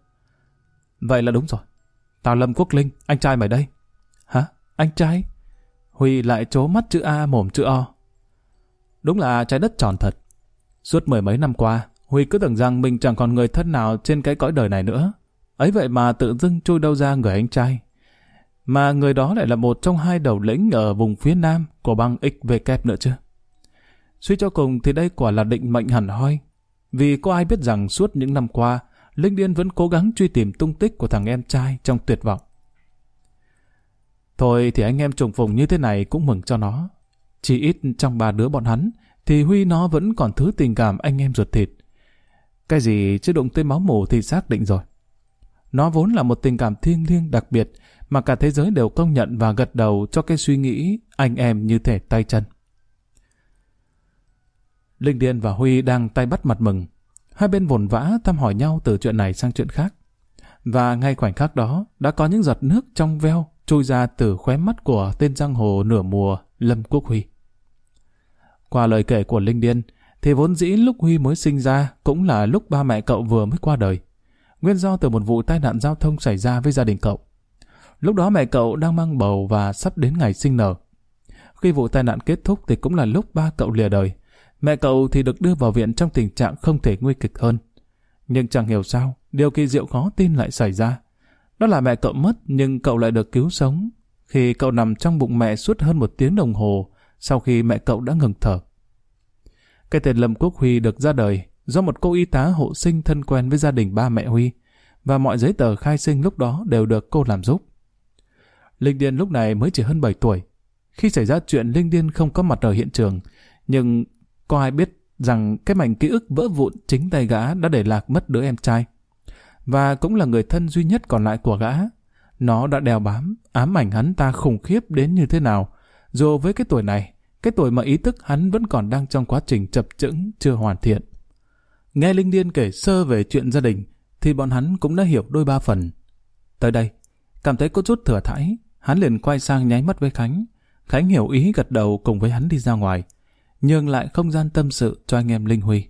Vậy là đúng rồi. Tao Lâm Quốc Linh, anh trai mày đây. Hả? Anh trai? Huy lại trố mắt chữ A mồm chữ O. Đúng là trái đất tròn thật. Suốt 10 mấy năm qua, Huy cứ tưởng rằng mình chẳng còn người thân nào trên cái cõi đời này nữa. Ấy vậy mà tự dưng chui đâu ra người anh trai. Mà người đó lại là một trong 2 đầu lĩnh ở vùng phía nam của bang XVK nữa chứ. Suy cho cùng thì đây quả là định mệnh hẳn hoi. Vì có ai biết rằng suốt những năm qua, Linh Điên vẫn cố gắng truy tìm tung tích của thằng em trai trong tuyệt vọng. Thôi thì anh em trùng phùng như thế này cũng mừng cho nó. Chỉ ít trong 3 đứa bọn hắn, thì Huy nó vẫn còn thứ tình cảm anh em ruột thịt. Cái gì chứ đụng tới máu mủ thì xác định rồi. Nó vốn là một tình cảm thiêng liêng đặc biệt mà cả thế giới đều công nhận và gật đầu cho cái suy nghĩ anh em như thể tay chân. Linh Điền và Huy đang tay bắt mặt mừng. Hai bên vồn vã thăm hỏi nhau từ chuyện này sang chuyện khác. Và ngay khoảnh khắc đó đã có những giọt nước trong veo trôi ra từ khóe mắt của tên giang hồ nửa mùa Lâm Quốc Huy. Qua lời kể của Linh Điên thì vốn dĩ lúc Huy mới sinh ra cũng là lúc ba mẹ cậu vừa mới qua đời. Nguyên do từ một vụ tai nạn giao thông xảy ra với gia đình cậu. Lúc đó mẹ cậu đang mang bầu và sắp đến ngày sinh nở. Khi vụ tai nạn kết thúc thì cũng là lúc ba cậu lìa đời. Mẹ cậu thì được đưa vào viện trong tình trạng không thể nguy kịch hơn. Nhưng chẳng hiểu sao, điều kỳ diệu khó tin lại xảy ra. Đó là mẹ cậu mất nhưng cậu lại được cứu sống khi cậu nằm trong bụng mẹ suốt hơn 1 tiếng đồng hồ sau khi mẹ cậu đã ngừng thở. Cái tên Lâm Quốc Huy được ra đời do một cô y tá hộ sinh thân quen với gia đình ba mẹ Huy, và mọi giấy tờ khai sinh lúc đó đều được cô làm giúp. Linh Điên lúc này mới chỉ hơn 7 tuổi. Khi xảy ra chuyện, Linh Điên không có mặt ở hiện trường, nhưng có ai biết rằng cái mảnh ký ức vỡ vụn chính tay gã đã để lạc mất đứa em trai, và cũng là người thân duy nhất còn lại của gã. Nó đã đeo bám, ám ảnh hắn ta khủng khiếp đến như thế nào, dù với cái tuổi này, cái tuổi mà ý thức hắn vẫn còn đang trong quá trình chập chững chưa hoàn thiện. Nghe Linh Điên kể sơ về chuyện gia đình thì bọn hắn cũng đã hiểu đôi ba phần. Tới đây, cảm thấy có chút thừa thãi, hắn liền quay sang nháy mắt với Khánh. Khánh hiểu ý gật đầu cùng với hắn đi ra ngoài, nhường lại không gian tâm sự cho anh em Linh Huy.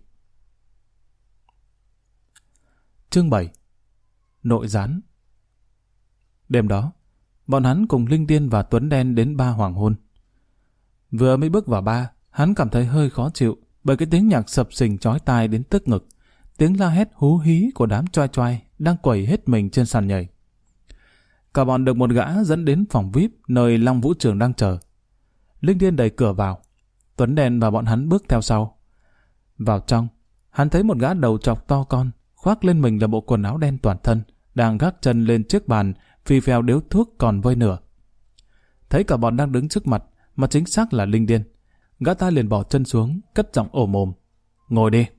Chương 7. Nội gián. Đêm đó, bọn hắn cùng Linh Điên và Tuấn Đen đến ba hoàng hôn. Vừa mới bước vào ba, hắn cảm thấy hơi khó chịu bởi cái tiếng nhạc sập sình chói tai đến tức ngực, tiếng la hét hú hí của đám choai choai đang quẩy hết mình trên sàn nhảy. Cả bọn được một gã dẫn đến phòng VIP nơi Long Vũ Trường đang chờ. Linh Điên đẩy cửa vào, Tuấn Đen và bọn hắn bước theo sau. Vào trong, hắn thấy một gã đầu trọc to con, khoác lên mình là bộ quần áo đen toàn thân, đang gác chân lên chiếc bàn, phì phèo điếu thuốc còn vơi nửa. Thấy cả bọn đang đứng trước mặt, mà chính xác là Linh Điên. Gã ta liền bỏ chân xuống, cất giọng ổ mồm. Ngồi đi.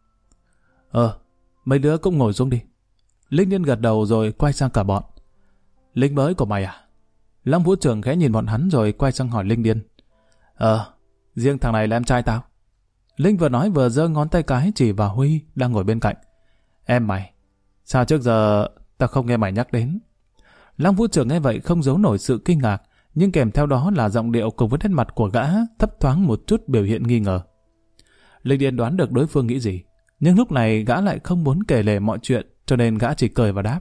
Mấy đứa cũng ngồi xuống đi. Linh Điên gật đầu rồi quay sang cả bọn. Lính mới của mày à? Long Vũ Trường khẽ nhìn bọn hắn rồi quay sang hỏi Linh Điên. Riêng thằng này là em trai tao. Linh vừa nói vừa giơ ngón tay cái chỉ vào Huy đang ngồi bên cạnh. Em mày, sao trước giờ tao không nghe mày nhắc đến? Long Vũ Trường nghe vậy không giấu nổi sự kinh ngạc, nhưng kèm theo đó là giọng điệu cùng với nét mặt của gã thấp thoáng một chút biểu hiện nghi ngờ. Linh Điên đoán được đối phương nghĩ gì, nhưng lúc này gã lại không muốn kể lể mọi chuyện, cho nên gã chỉ cười và đáp.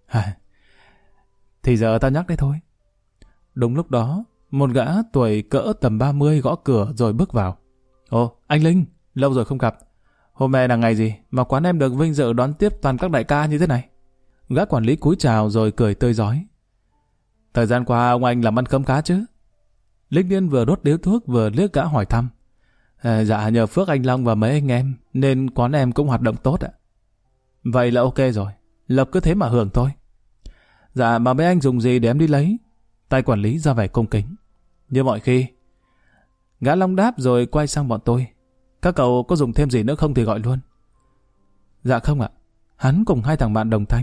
Thì giờ tao nhắc đấy thôi. Đúng lúc đó, một gã tuổi cỡ tầm 30 gõ cửa rồi bước vào. Anh Linh, lâu rồi không gặp. Hôm nay là ngày gì mà quán em được vinh dự đón tiếp toàn các đại ca như thế này? Gã quản lý cúi chào rồi cười tươi rói. Thời gian qua ông anh làm ăn khấm khá chứ? Linh Điên vừa đốt điếu thuốc vừa liếc gã hỏi thăm. Dạ nhờ phước anh Long và mấy anh em nên quán em cũng hoạt động tốt ạ. Vậy là ok rồi, Lộc cứ thế mà hưởng thôi. Dạ mà mấy anh dùng gì để em đi lấy? Tay quản lý ra vẻ cung kính. Như mọi khi. Gã Long đáp rồi quay sang bọn tôi. Các cậu có dùng thêm gì nữa không thì gọi luôn. Dạ không ạ. Hắn cùng hai thằng bạn đồng thanh.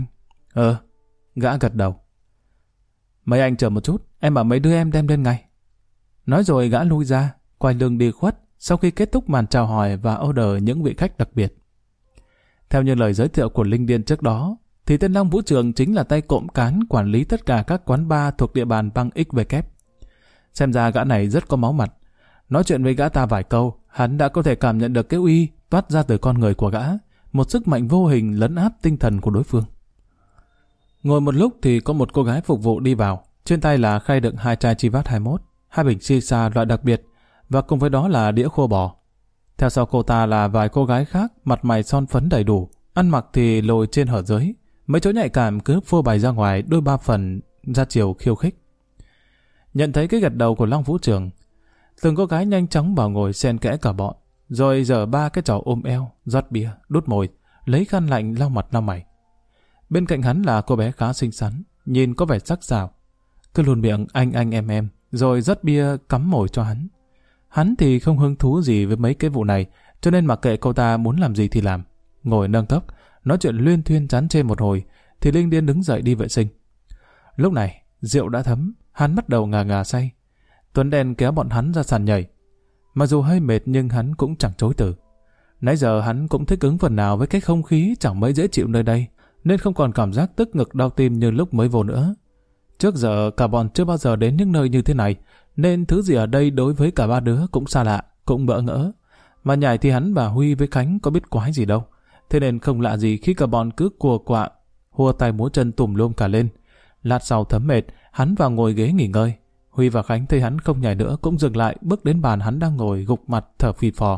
Gã gật đầu. Mấy anh chờ một chút, em bảo mấy đứa em đem lên ngay. Nói rồi gã lui ra, quay lưng đi khuất sau khi kết thúc màn chào hỏi và order những vị khách đặc biệt. Theo như lời giới thiệu của Linh Điên trước đó, thì tên Long Vũ Trường chính là tay cộng cán quản lý tất cả các quán bar thuộc địa bàn bang XVK. Xem ra gã này rất có máu mặt. Nói chuyện với gã ta vài câu, hắn đã có thể cảm nhận được cái uy toát ra từ con người của gã, một sức mạnh vô hình lấn áp tinh thần của đối phương. Ngồi một lúc thì có một cô gái phục vụ đi vào, trên tay là khay đựng 2 chai Chivas 21, 2 bình shisha loại đặc biệt, và cùng với đó là đĩa khô bò. Theo sau cô ta là vài cô gái khác, mặt mày son phấn đầy đủ, ăn mặc thì lồi trên hở dưới, mấy chỗ nhạy cảm cứ phô bày ra ngoài đôi ba phần ra chiều khiêu khích. Nhận thấy cái gật đầu của Long Vũ Trường, từng cô gái nhanh chóng vào ngồi xen kẽ cả bọn, rồi dở ba cái trò ôm eo, rót bia, đút mồi, lấy khăn lạnh lau mặt lau mày. Bên cạnh hắn là cô bé khá xinh xắn, nhìn có vẻ sắc sảo, cứ luôn miệng anh em, rồi rót bia cắm mồi cho hắn. Hắn thì không hứng thú gì với mấy cái vụ này, cho nên mặc kệ cô ta muốn làm gì thì làm. Ngồi nâng tóc, nói chuyện luyên thuyên chán chê một hồi, thì Linh Điên đứng dậy đi vệ sinh. Lúc này, rượu đã thấm, hắn bắt đầu ngà ngà say. Tuấn Đen kéo bọn hắn ra sàn nhảy. Mặc dù hơi mệt nhưng hắn cũng chẳng chối từ. Nãy giờ hắn cũng thích ứng phần nào với cái không khí chẳng mấy dễ chịu nơi đây, nên không còn cảm giác tức ngực đau tim như lúc mới vô nữa. Trước giờ cả bọn chưa bao giờ đến những nơi như thế này, nên thứ gì ở đây đối với cả ba đứa cũng xa lạ, cũng bỡ ngỡ. Mà nhảy thì hắn và Huy với Khánh có biết quái gì đâu. Thế nên không lạ gì khi cả bọn cứ cùa quạ, hùa tay múa chân tùm lum cả lên. Lát sau thấm mệt, hắn vào ngồi ghế nghỉ ngơi. Huy và Khánh thấy hắn không nhảy nữa cũng dừng lại, bước đến bàn hắn đang ngồi gục mặt thở phì phò.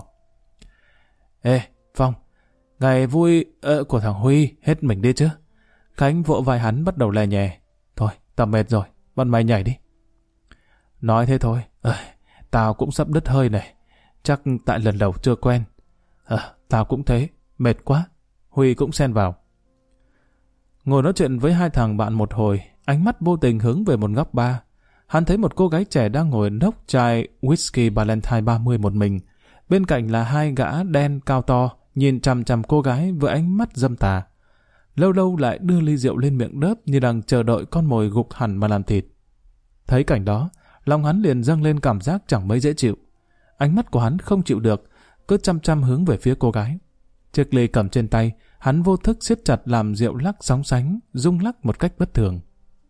Ê, Phong, ngày vui của thằng Huy hết mình đi chứ? Khánh vỗ vai hắn bắt đầu lè nhè. Thôi, tao mệt rồi, bọn mày nhảy đi. Nói thế thôi, tao cũng sắp đứt hơi này. Chắc tại lần đầu chưa quen. Tao cũng thế, mệt quá. Huy cũng xen vào. Ngồi nói chuyện với hai thằng bạn một hồi, ánh mắt vô tình hướng về một góc bar. Hắn thấy một cô gái trẻ đang ngồi nốc chai whisky Valentine 30 một mình. Bên cạnh là hai gã đen cao to, nhìn chằm chằm cô gái với ánh mắt dâm tà. Lâu lâu lại đưa ly rượu lên miệng đớp như đang chờ đợi con mồi gục hẳn mà làm thịt. Thấy cảnh đó, lòng hắn liền dâng lên cảm giác chẳng mấy dễ chịu. Ánh mắt của hắn không chịu được, cứ chăm chăm hướng về phía cô gái. Chiếc ly cầm trên tay, hắn vô thức siết chặt làm rượu lắc sóng sánh, rung lắc một cách bất thường.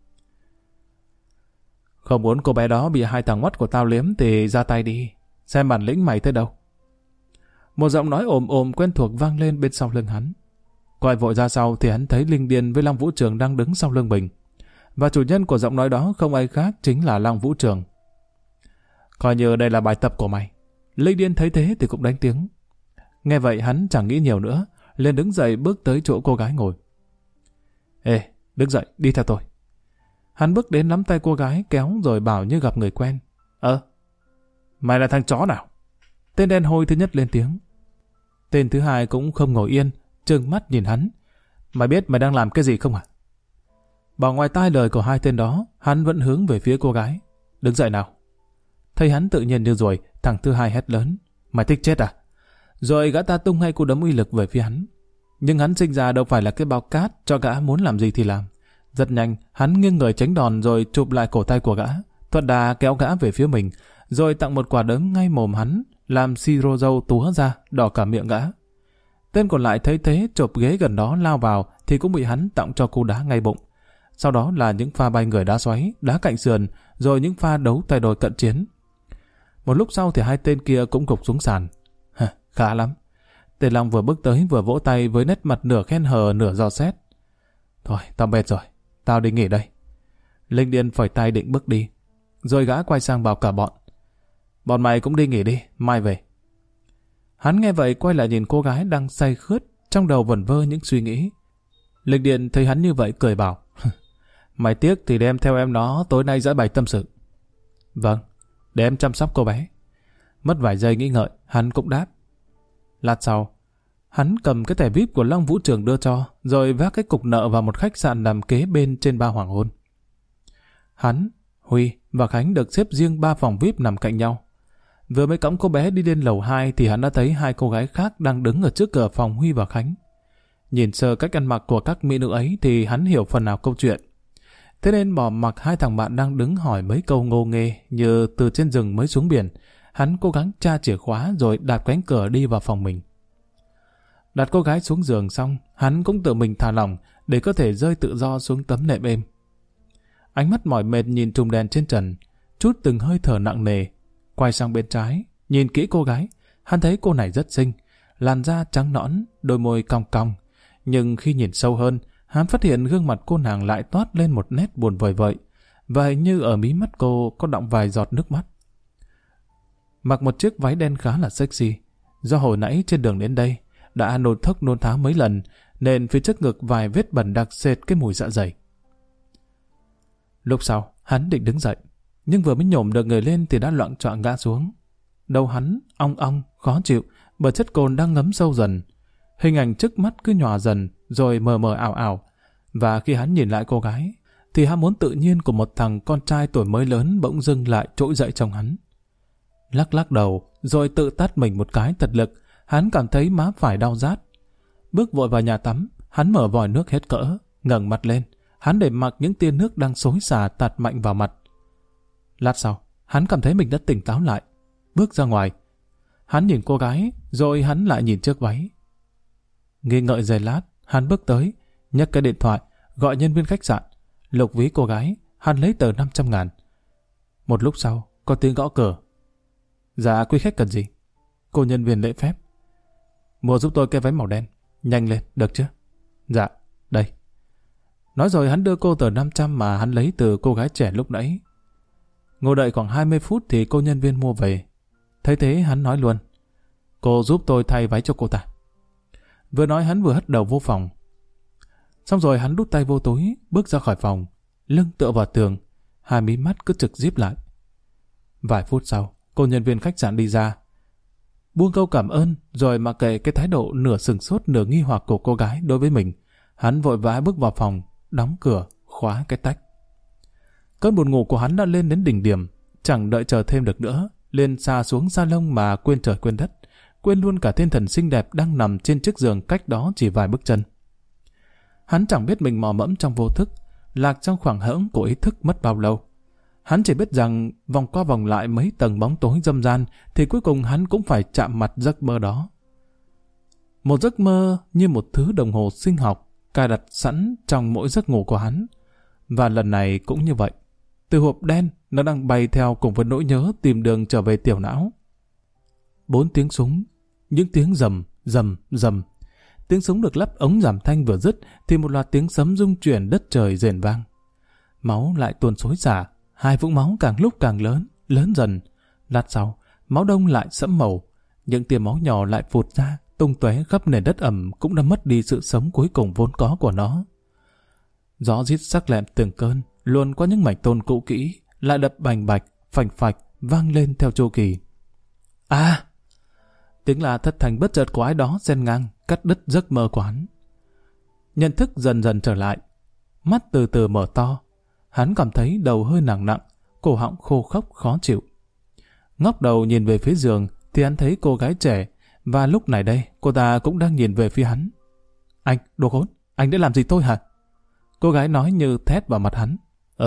Không muốn cô bé đó bị hai thằng mắt của tao liếm thì ra tay đi, xem bản lĩnh mày tới đâu. Một giọng nói ồm ồm quen thuộc vang lên bên sau lưng hắn. Quay vội ra sau thì hắn thấy Linh Điên với Long Vũ Trường đang đứng sau lưng mình. Và chủ nhân của giọng nói đó không ai khác chính là Long Vũ Trường. Coi như đây là bài tập của mày. Linh Điên thấy thế thì cũng đánh tiếng. Nghe vậy hắn chẳng nghĩ nhiều nữa, liền đứng dậy bước tới chỗ cô gái ngồi. Ê, đứng dậy, đi theo tôi. Hắn bước đến nắm tay cô gái kéo rồi bảo như gặp người quen. Mày là thằng chó nào? Tên đen hôi thứ nhất lên tiếng. Tên thứ hai cũng không ngồi yên, trừng mắt nhìn hắn. Mày biết mày đang làm cái gì không hả? Bỏ ngoài tai lời của hai tên đó, hắn vẫn hướng về phía cô gái. Đứng dậy nào. Thấy hắn tự nhiên như ruồi, thằng thứ hai hét lớn. Mày thích chết à? Rồi gã ta tung hai cú đấm uy lực về phía hắn. Nhưng hắn sinh ra đâu phải là cái bao cát cho gã muốn làm gì thì làm. Rất nhanh, hắn nghiêng người tránh đòn rồi chụp lại cổ tay của gã, thuận đà kéo gã về phía mình, rồi tặng một quả đấm ngay mồm hắn, làm siro dâu túa ra, đỏ cả miệng gã. Tên còn lại thấy thế chộp ghế gần đó lao vào thì cũng bị hắn tặng cho cú đá ngay bụng. Sau đó là những pha bay người đá xoáy, đá cạnh sườn, rồi những pha đấu tay đôi cận chiến. Một lúc sau thì hai tên kia cũng gục xuống sàn. Khá lắm. Tên Long vừa bước tới vừa vỗ tay với nét mặt nửa khen hờ nửa dò xét. Thôi, tao mệt rồi, tao đi nghỉ đây. Linh Điền phẩy tay định bước đi, rồi gã quay sang bảo cả bọn. Bọn mày cũng đi nghỉ đi, mai về. Hắn nghe vậy quay lại nhìn cô gái đang say khướt, trong đầu vẩn vơ những suy nghĩ. Linh Điền thấy hắn như vậy cười bảo. Mày tiếc thì đem theo em nó tối nay giải bày tâm sự. Vâng, để em chăm sóc cô bé. Mất vài giây nghĩ ngợi, hắn cũng đáp. Lát sau, hắn cầm cái thẻ VIP của Long Vũ Trường đưa cho, rồi vác cái cục nợ vào một khách sạn nằm kế bên trên Ba Hoàng Hôn. Hắn, Huy và Khánh được xếp riêng 3 phòng VIP nằm cạnh nhau. Vừa mới cõng cô bé đi lên lầu 2 thì hắn đã thấy hai cô gái khác đang đứng ở trước cửa phòng Huy và Khánh. Nhìn sơ cách ăn mặc của các mỹ nữ ấy thì hắn hiểu phần nào câu chuyện. Thế nên bỏ mặc hai thằng bạn đang đứng hỏi mấy câu ngô nghê như từ trên rừng mới xuống biển, hắn cố gắng tra chìa khóa rồi đạp cánh cửa đi vào phòng mình. Đặt cô gái xuống giường xong, hắn cũng tự mình thả lỏng để có thể rơi tự do xuống tấm nệm êm. Ánh mắt mỏi mệt nhìn trùm đèn trên trần, chút từng hơi thở nặng nề. Quay sang bên trái, nhìn kỹ cô gái, hắn thấy cô này rất xinh, làn da trắng nõn, đôi môi cong cong. Nhưng khi nhìn sâu hơn, hắn phát hiện gương mặt cô nàng lại toát lên một nét buồn vời vợi, và hình như ở mí mắt cô có đọng vài giọt nước mắt. Mặc một chiếc váy đen khá là sexy, do hồi nãy trên đường đến đây đã nôn thốc nôn tháo mấy lần, nên phía trước ngực vài vết bẩn đặc sệt cái mùi dạ dày. Lúc sau, hắn định đứng dậy, nhưng vừa mới nhổm được người lên thì đã loạng choạng ngã xuống. Đầu hắn ong ong, khó chịu, bởi chất cồn đang ngấm sâu dần. Hình ảnh trước mắt cứ nhòa dần, rồi mờ mờ ảo ảo. Và khi hắn nhìn lại cô gái, thì ham muốn tự nhiên của một thằng con trai tuổi mới lớn bỗng dưng lại trỗi dậy trong hắn. Lắc lắc đầu, rồi tự tát mình một cái thật lực, hắn cảm thấy má phải đau rát. Bước vội vào nhà tắm, hắn mở vòi nước hết cỡ, ngẩng mặt lên, hắn để mặc những tia nước đang xối xả tạt mạnh vào mặt. Lát sau, hắn cảm thấy mình đã tỉnh táo lại, bước ra ngoài. Hắn nhìn cô gái, rồi hắn lại nhìn chiếc váy. Nghi ngợi giây lát, hắn bước tới, nhấc cái điện thoại, gọi nhân viên khách sạn, lục ví cô gái, hắn lấy tờ 500.000. Một lúc sau, có tiếng gõ cửa. Dạ, quý khách cần gì? Cô nhân viên lễ phép. Mua giúp tôi cái váy màu đen, nhanh lên, được chứ? Dạ, đây. Nói rồi hắn đưa cô tờ 500 mà hắn lấy từ cô gái trẻ lúc nãy. Ngồi đợi khoảng 20 phút thì cô nhân viên mua về. Thấy thế hắn nói luôn. Cô giúp tôi thay váy cho cô ta. Vừa nói hắn vừa hất đầu vô phòng. Xong rồi hắn đút tay vô túi, bước ra khỏi phòng, lưng tựa vào tường, hai mí mắt cứ trực díp lại. Vài phút sau, cô nhân viên khách sạn đi ra, buông câu cảm ơn, rồi mặc kệ cái thái độ nửa sừng sốt nửa nghi hoặc của cô gái đối với mình, hắn vội vã bước vào phòng, đóng cửa, khóa cái tách. Cơn buồn ngủ của hắn đã lên đến đỉnh điểm, chẳng đợi chờ thêm được nữa, liền xà xuống salon mà quên trời quên đất, quên luôn cả thiên thần xinh đẹp đang nằm trên chiếc giường cách đó chỉ vài bước chân. Hắn chẳng biết mình mò mẫm trong vô thức, lạc trong khoảng hẫng của ý thức mất bao lâu. Hắn chỉ biết rằng vòng qua vòng lại mấy tầng bóng tối dâm gian thì cuối cùng hắn cũng phải chạm mặt giấc mơ đó. Một giấc mơ như một thứ đồng hồ sinh học cài đặt sẵn trong mỗi giấc ngủ của hắn. Và lần này cũng như vậy. Từ hộp đen nó đang bay theo cùng với nỗi nhớ tìm đường trở về tiểu não. 4 tiếng súng, những tiếng rầm, rầm, rầm. Tiếng súng được lắp ống giảm thanh vừa dứt thì một loạt tiếng sấm rung chuyển đất trời rền vang. Máu lại tuôn xối xả, hai vũng máu càng lúc càng lớn, lớn dần. Lát sau, máu đông lại sẫm màu, những tia máu nhỏ lại phụt ra, tung tóe khắp nền đất ẩm cũng đã mất đi sự sống cuối cùng vốn có của nó. Gió rít sắc lẹm từng cơn, luồn qua những mảnh tôn cũ kỹ, lại đập bành bạch, phành phạch, vang lên theo chu kỳ. À! Tiếng la thất thanh bất chợt của ai đó xen ngang, cắt đứt giấc mơ của hắn. nhận thức dần dần trở lại. Mắt từ từ mở to. Hắn cảm thấy đầu hơi nặng nặng, cổ họng khô khốc khó chịu. Ngóc đầu nhìn về phía giường thì hắn thấy cô gái trẻ, và lúc này đây cô ta cũng đang nhìn về phía hắn. Anh, đồ khốn, anh đã làm gì tôi hả? Cô gái nói như thét vào mặt hắn.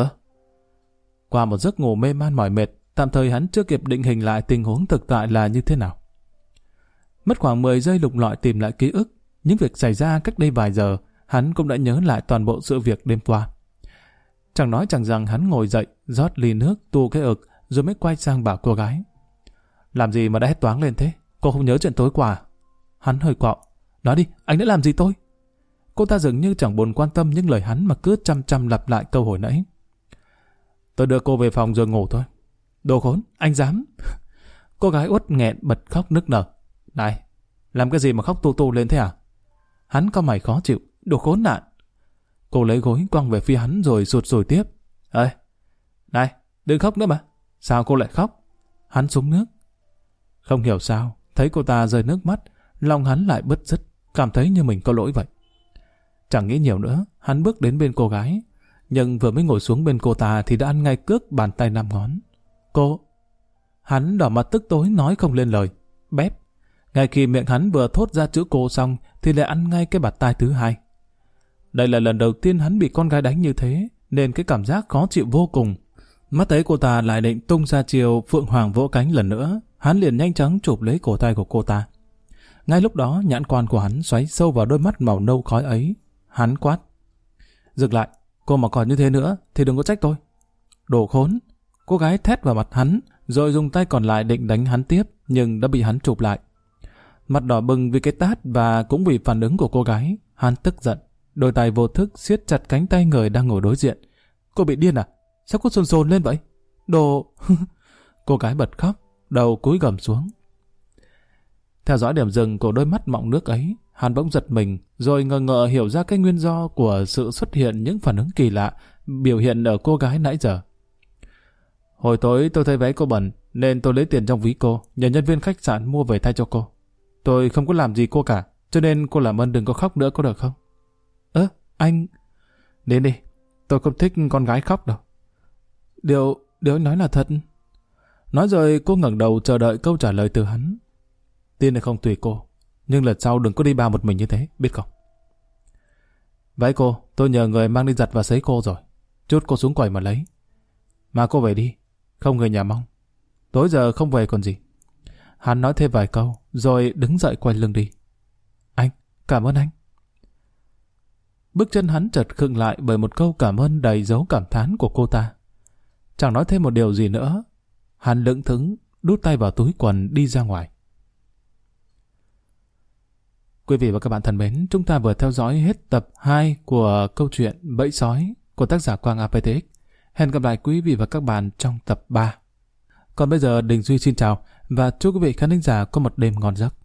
Qua một giấc ngủ mê man mỏi mệt, tạm thời hắn chưa kịp định hình lại tình huống thực tại là như thế nào. Mất khoảng 10 giây lục lọi tìm lại ký ức, những việc xảy ra cách đây vài giờ, hắn cũng đã nhớ lại toàn bộ sự việc đêm qua. Chẳng nói chẳng rằng hắn ngồi dậy, rót ly nước, tu cái ực, rồi mới quay sang bảo cô gái. Làm gì mà đã hét toáng lên thế? Cô không nhớ chuyện tối qua à? Hắn hơi quạo. Nói đi, anh đã làm gì tôi? Cô ta dường như chẳng buồn quan tâm những lời hắn mà cứ chăm chăm lặp lại câu hồi nãy. Tôi đưa cô về phòng rồi ngủ thôi. Đồ khốn, anh dám? Cô gái uất nghẹn bật khóc nức nở. Này, làm cái gì mà khóc tu tu lên thế à? Hắn cau mày khó chịu. Đồ khốn nạn. Cô lấy gối quăng về phía hắn rồi sụt sùi tiếp. Ê, này, đừng khóc nữa mà. Sao cô lại khóc? Hắn súng nước. Không hiểu sao, thấy cô ta rơi nước mắt, lòng hắn lại bứt rứt, cảm thấy như mình có lỗi vậy. Chẳng nghĩ nhiều nữa, hắn bước đến bên cô gái, nhưng vừa mới ngồi xuống bên cô ta thì đã ăn ngay cước bàn tay 5 ngón. Cô... Hắn đỏ mặt tức tối nói không lên lời. Bép. Ngay khi miệng hắn vừa thốt ra chữ cô xong thì lại ăn ngay cái bạt tai thứ hai. Đây là lần đầu tiên hắn bị con gái đánh như thế, nên cái cảm giác khó chịu vô cùng. Mắt thấy cô ta lại định tung ra chiều phượng hoàng vỗ cánh lần nữa, hắn liền nhanh chóng chụp lấy cổ tay của cô ta. Ngay lúc đó nhãn quan của hắn xoáy sâu vào đôi mắt màu nâu khói ấy. Hắn quát. Dừng lại, cô mà còn như thế nữa thì đừng có trách tôi. Đồ khốn. Cô gái thét vào mặt hắn, rồi dùng tay còn lại định đánh hắn tiếp, nhưng đã bị hắn chụp lại. Mặt đỏ bừng vì cái tát và cũng vì phản ứng của cô gái, hắn tức giận. Đôi tay vô thức siết chặt cánh tay người đang ngồi đối diện. Cô bị điên à? Sao cô sồn sồn lên vậy? Đồ... Cô gái bật khóc, đầu cúi gằm xuống. Theo dõi điểm dừng của đôi mắt mọng nước ấy, hắn bỗng giật mình, rồi ngờ ngợ hiểu ra cái nguyên do của sự xuất hiện những phản ứng kỳ lạ biểu hiện ở cô gái nãy giờ. Hồi tối tôi thấy váy cô bẩn, nên tôi lấy tiền trong ví cô, nhờ nhân viên khách sạn mua về thay cho cô. Tôi không có làm gì cô cả, cho nên cô làm ơn đừng có khóc nữa có được không? Anh... Đến đi, tôi không thích con gái khóc đâu. Điều anh nói là thật. Nói rồi cô ngẩng đầu chờ đợi câu trả lời từ hắn. Tin hay không tùy cô, nhưng lần sau đừng có đi bao một mình như thế, biết không? Váy cô, tôi nhờ người mang đi giặt và sấy cô rồi. Chút cô xuống quầy mà lấy. Mà cô về đi, không người nhà mong. Tối giờ không về còn gì. Hắn nói thêm vài câu, rồi đứng dậy quay lưng đi. Anh, cảm ơn anh. Bước chân hắn chợt khựng lại bởi một câu cảm ơn đầy dấu cảm thán của cô ta. Chẳng nói thêm một điều gì nữa. Hắn lững thững đút tay vào túi quần đi ra ngoài. Quý vị và các bạn thân mến, chúng ta vừa theo dõi hết tập 2 của câu chuyện Bẫy Sói của tác giả Quang APTX. Hẹn gặp lại quý vị và các bạn trong tập 3. Còn bây giờ Đình Duy xin chào và chúc quý vị khán thính giả có một đêm ngon giấc.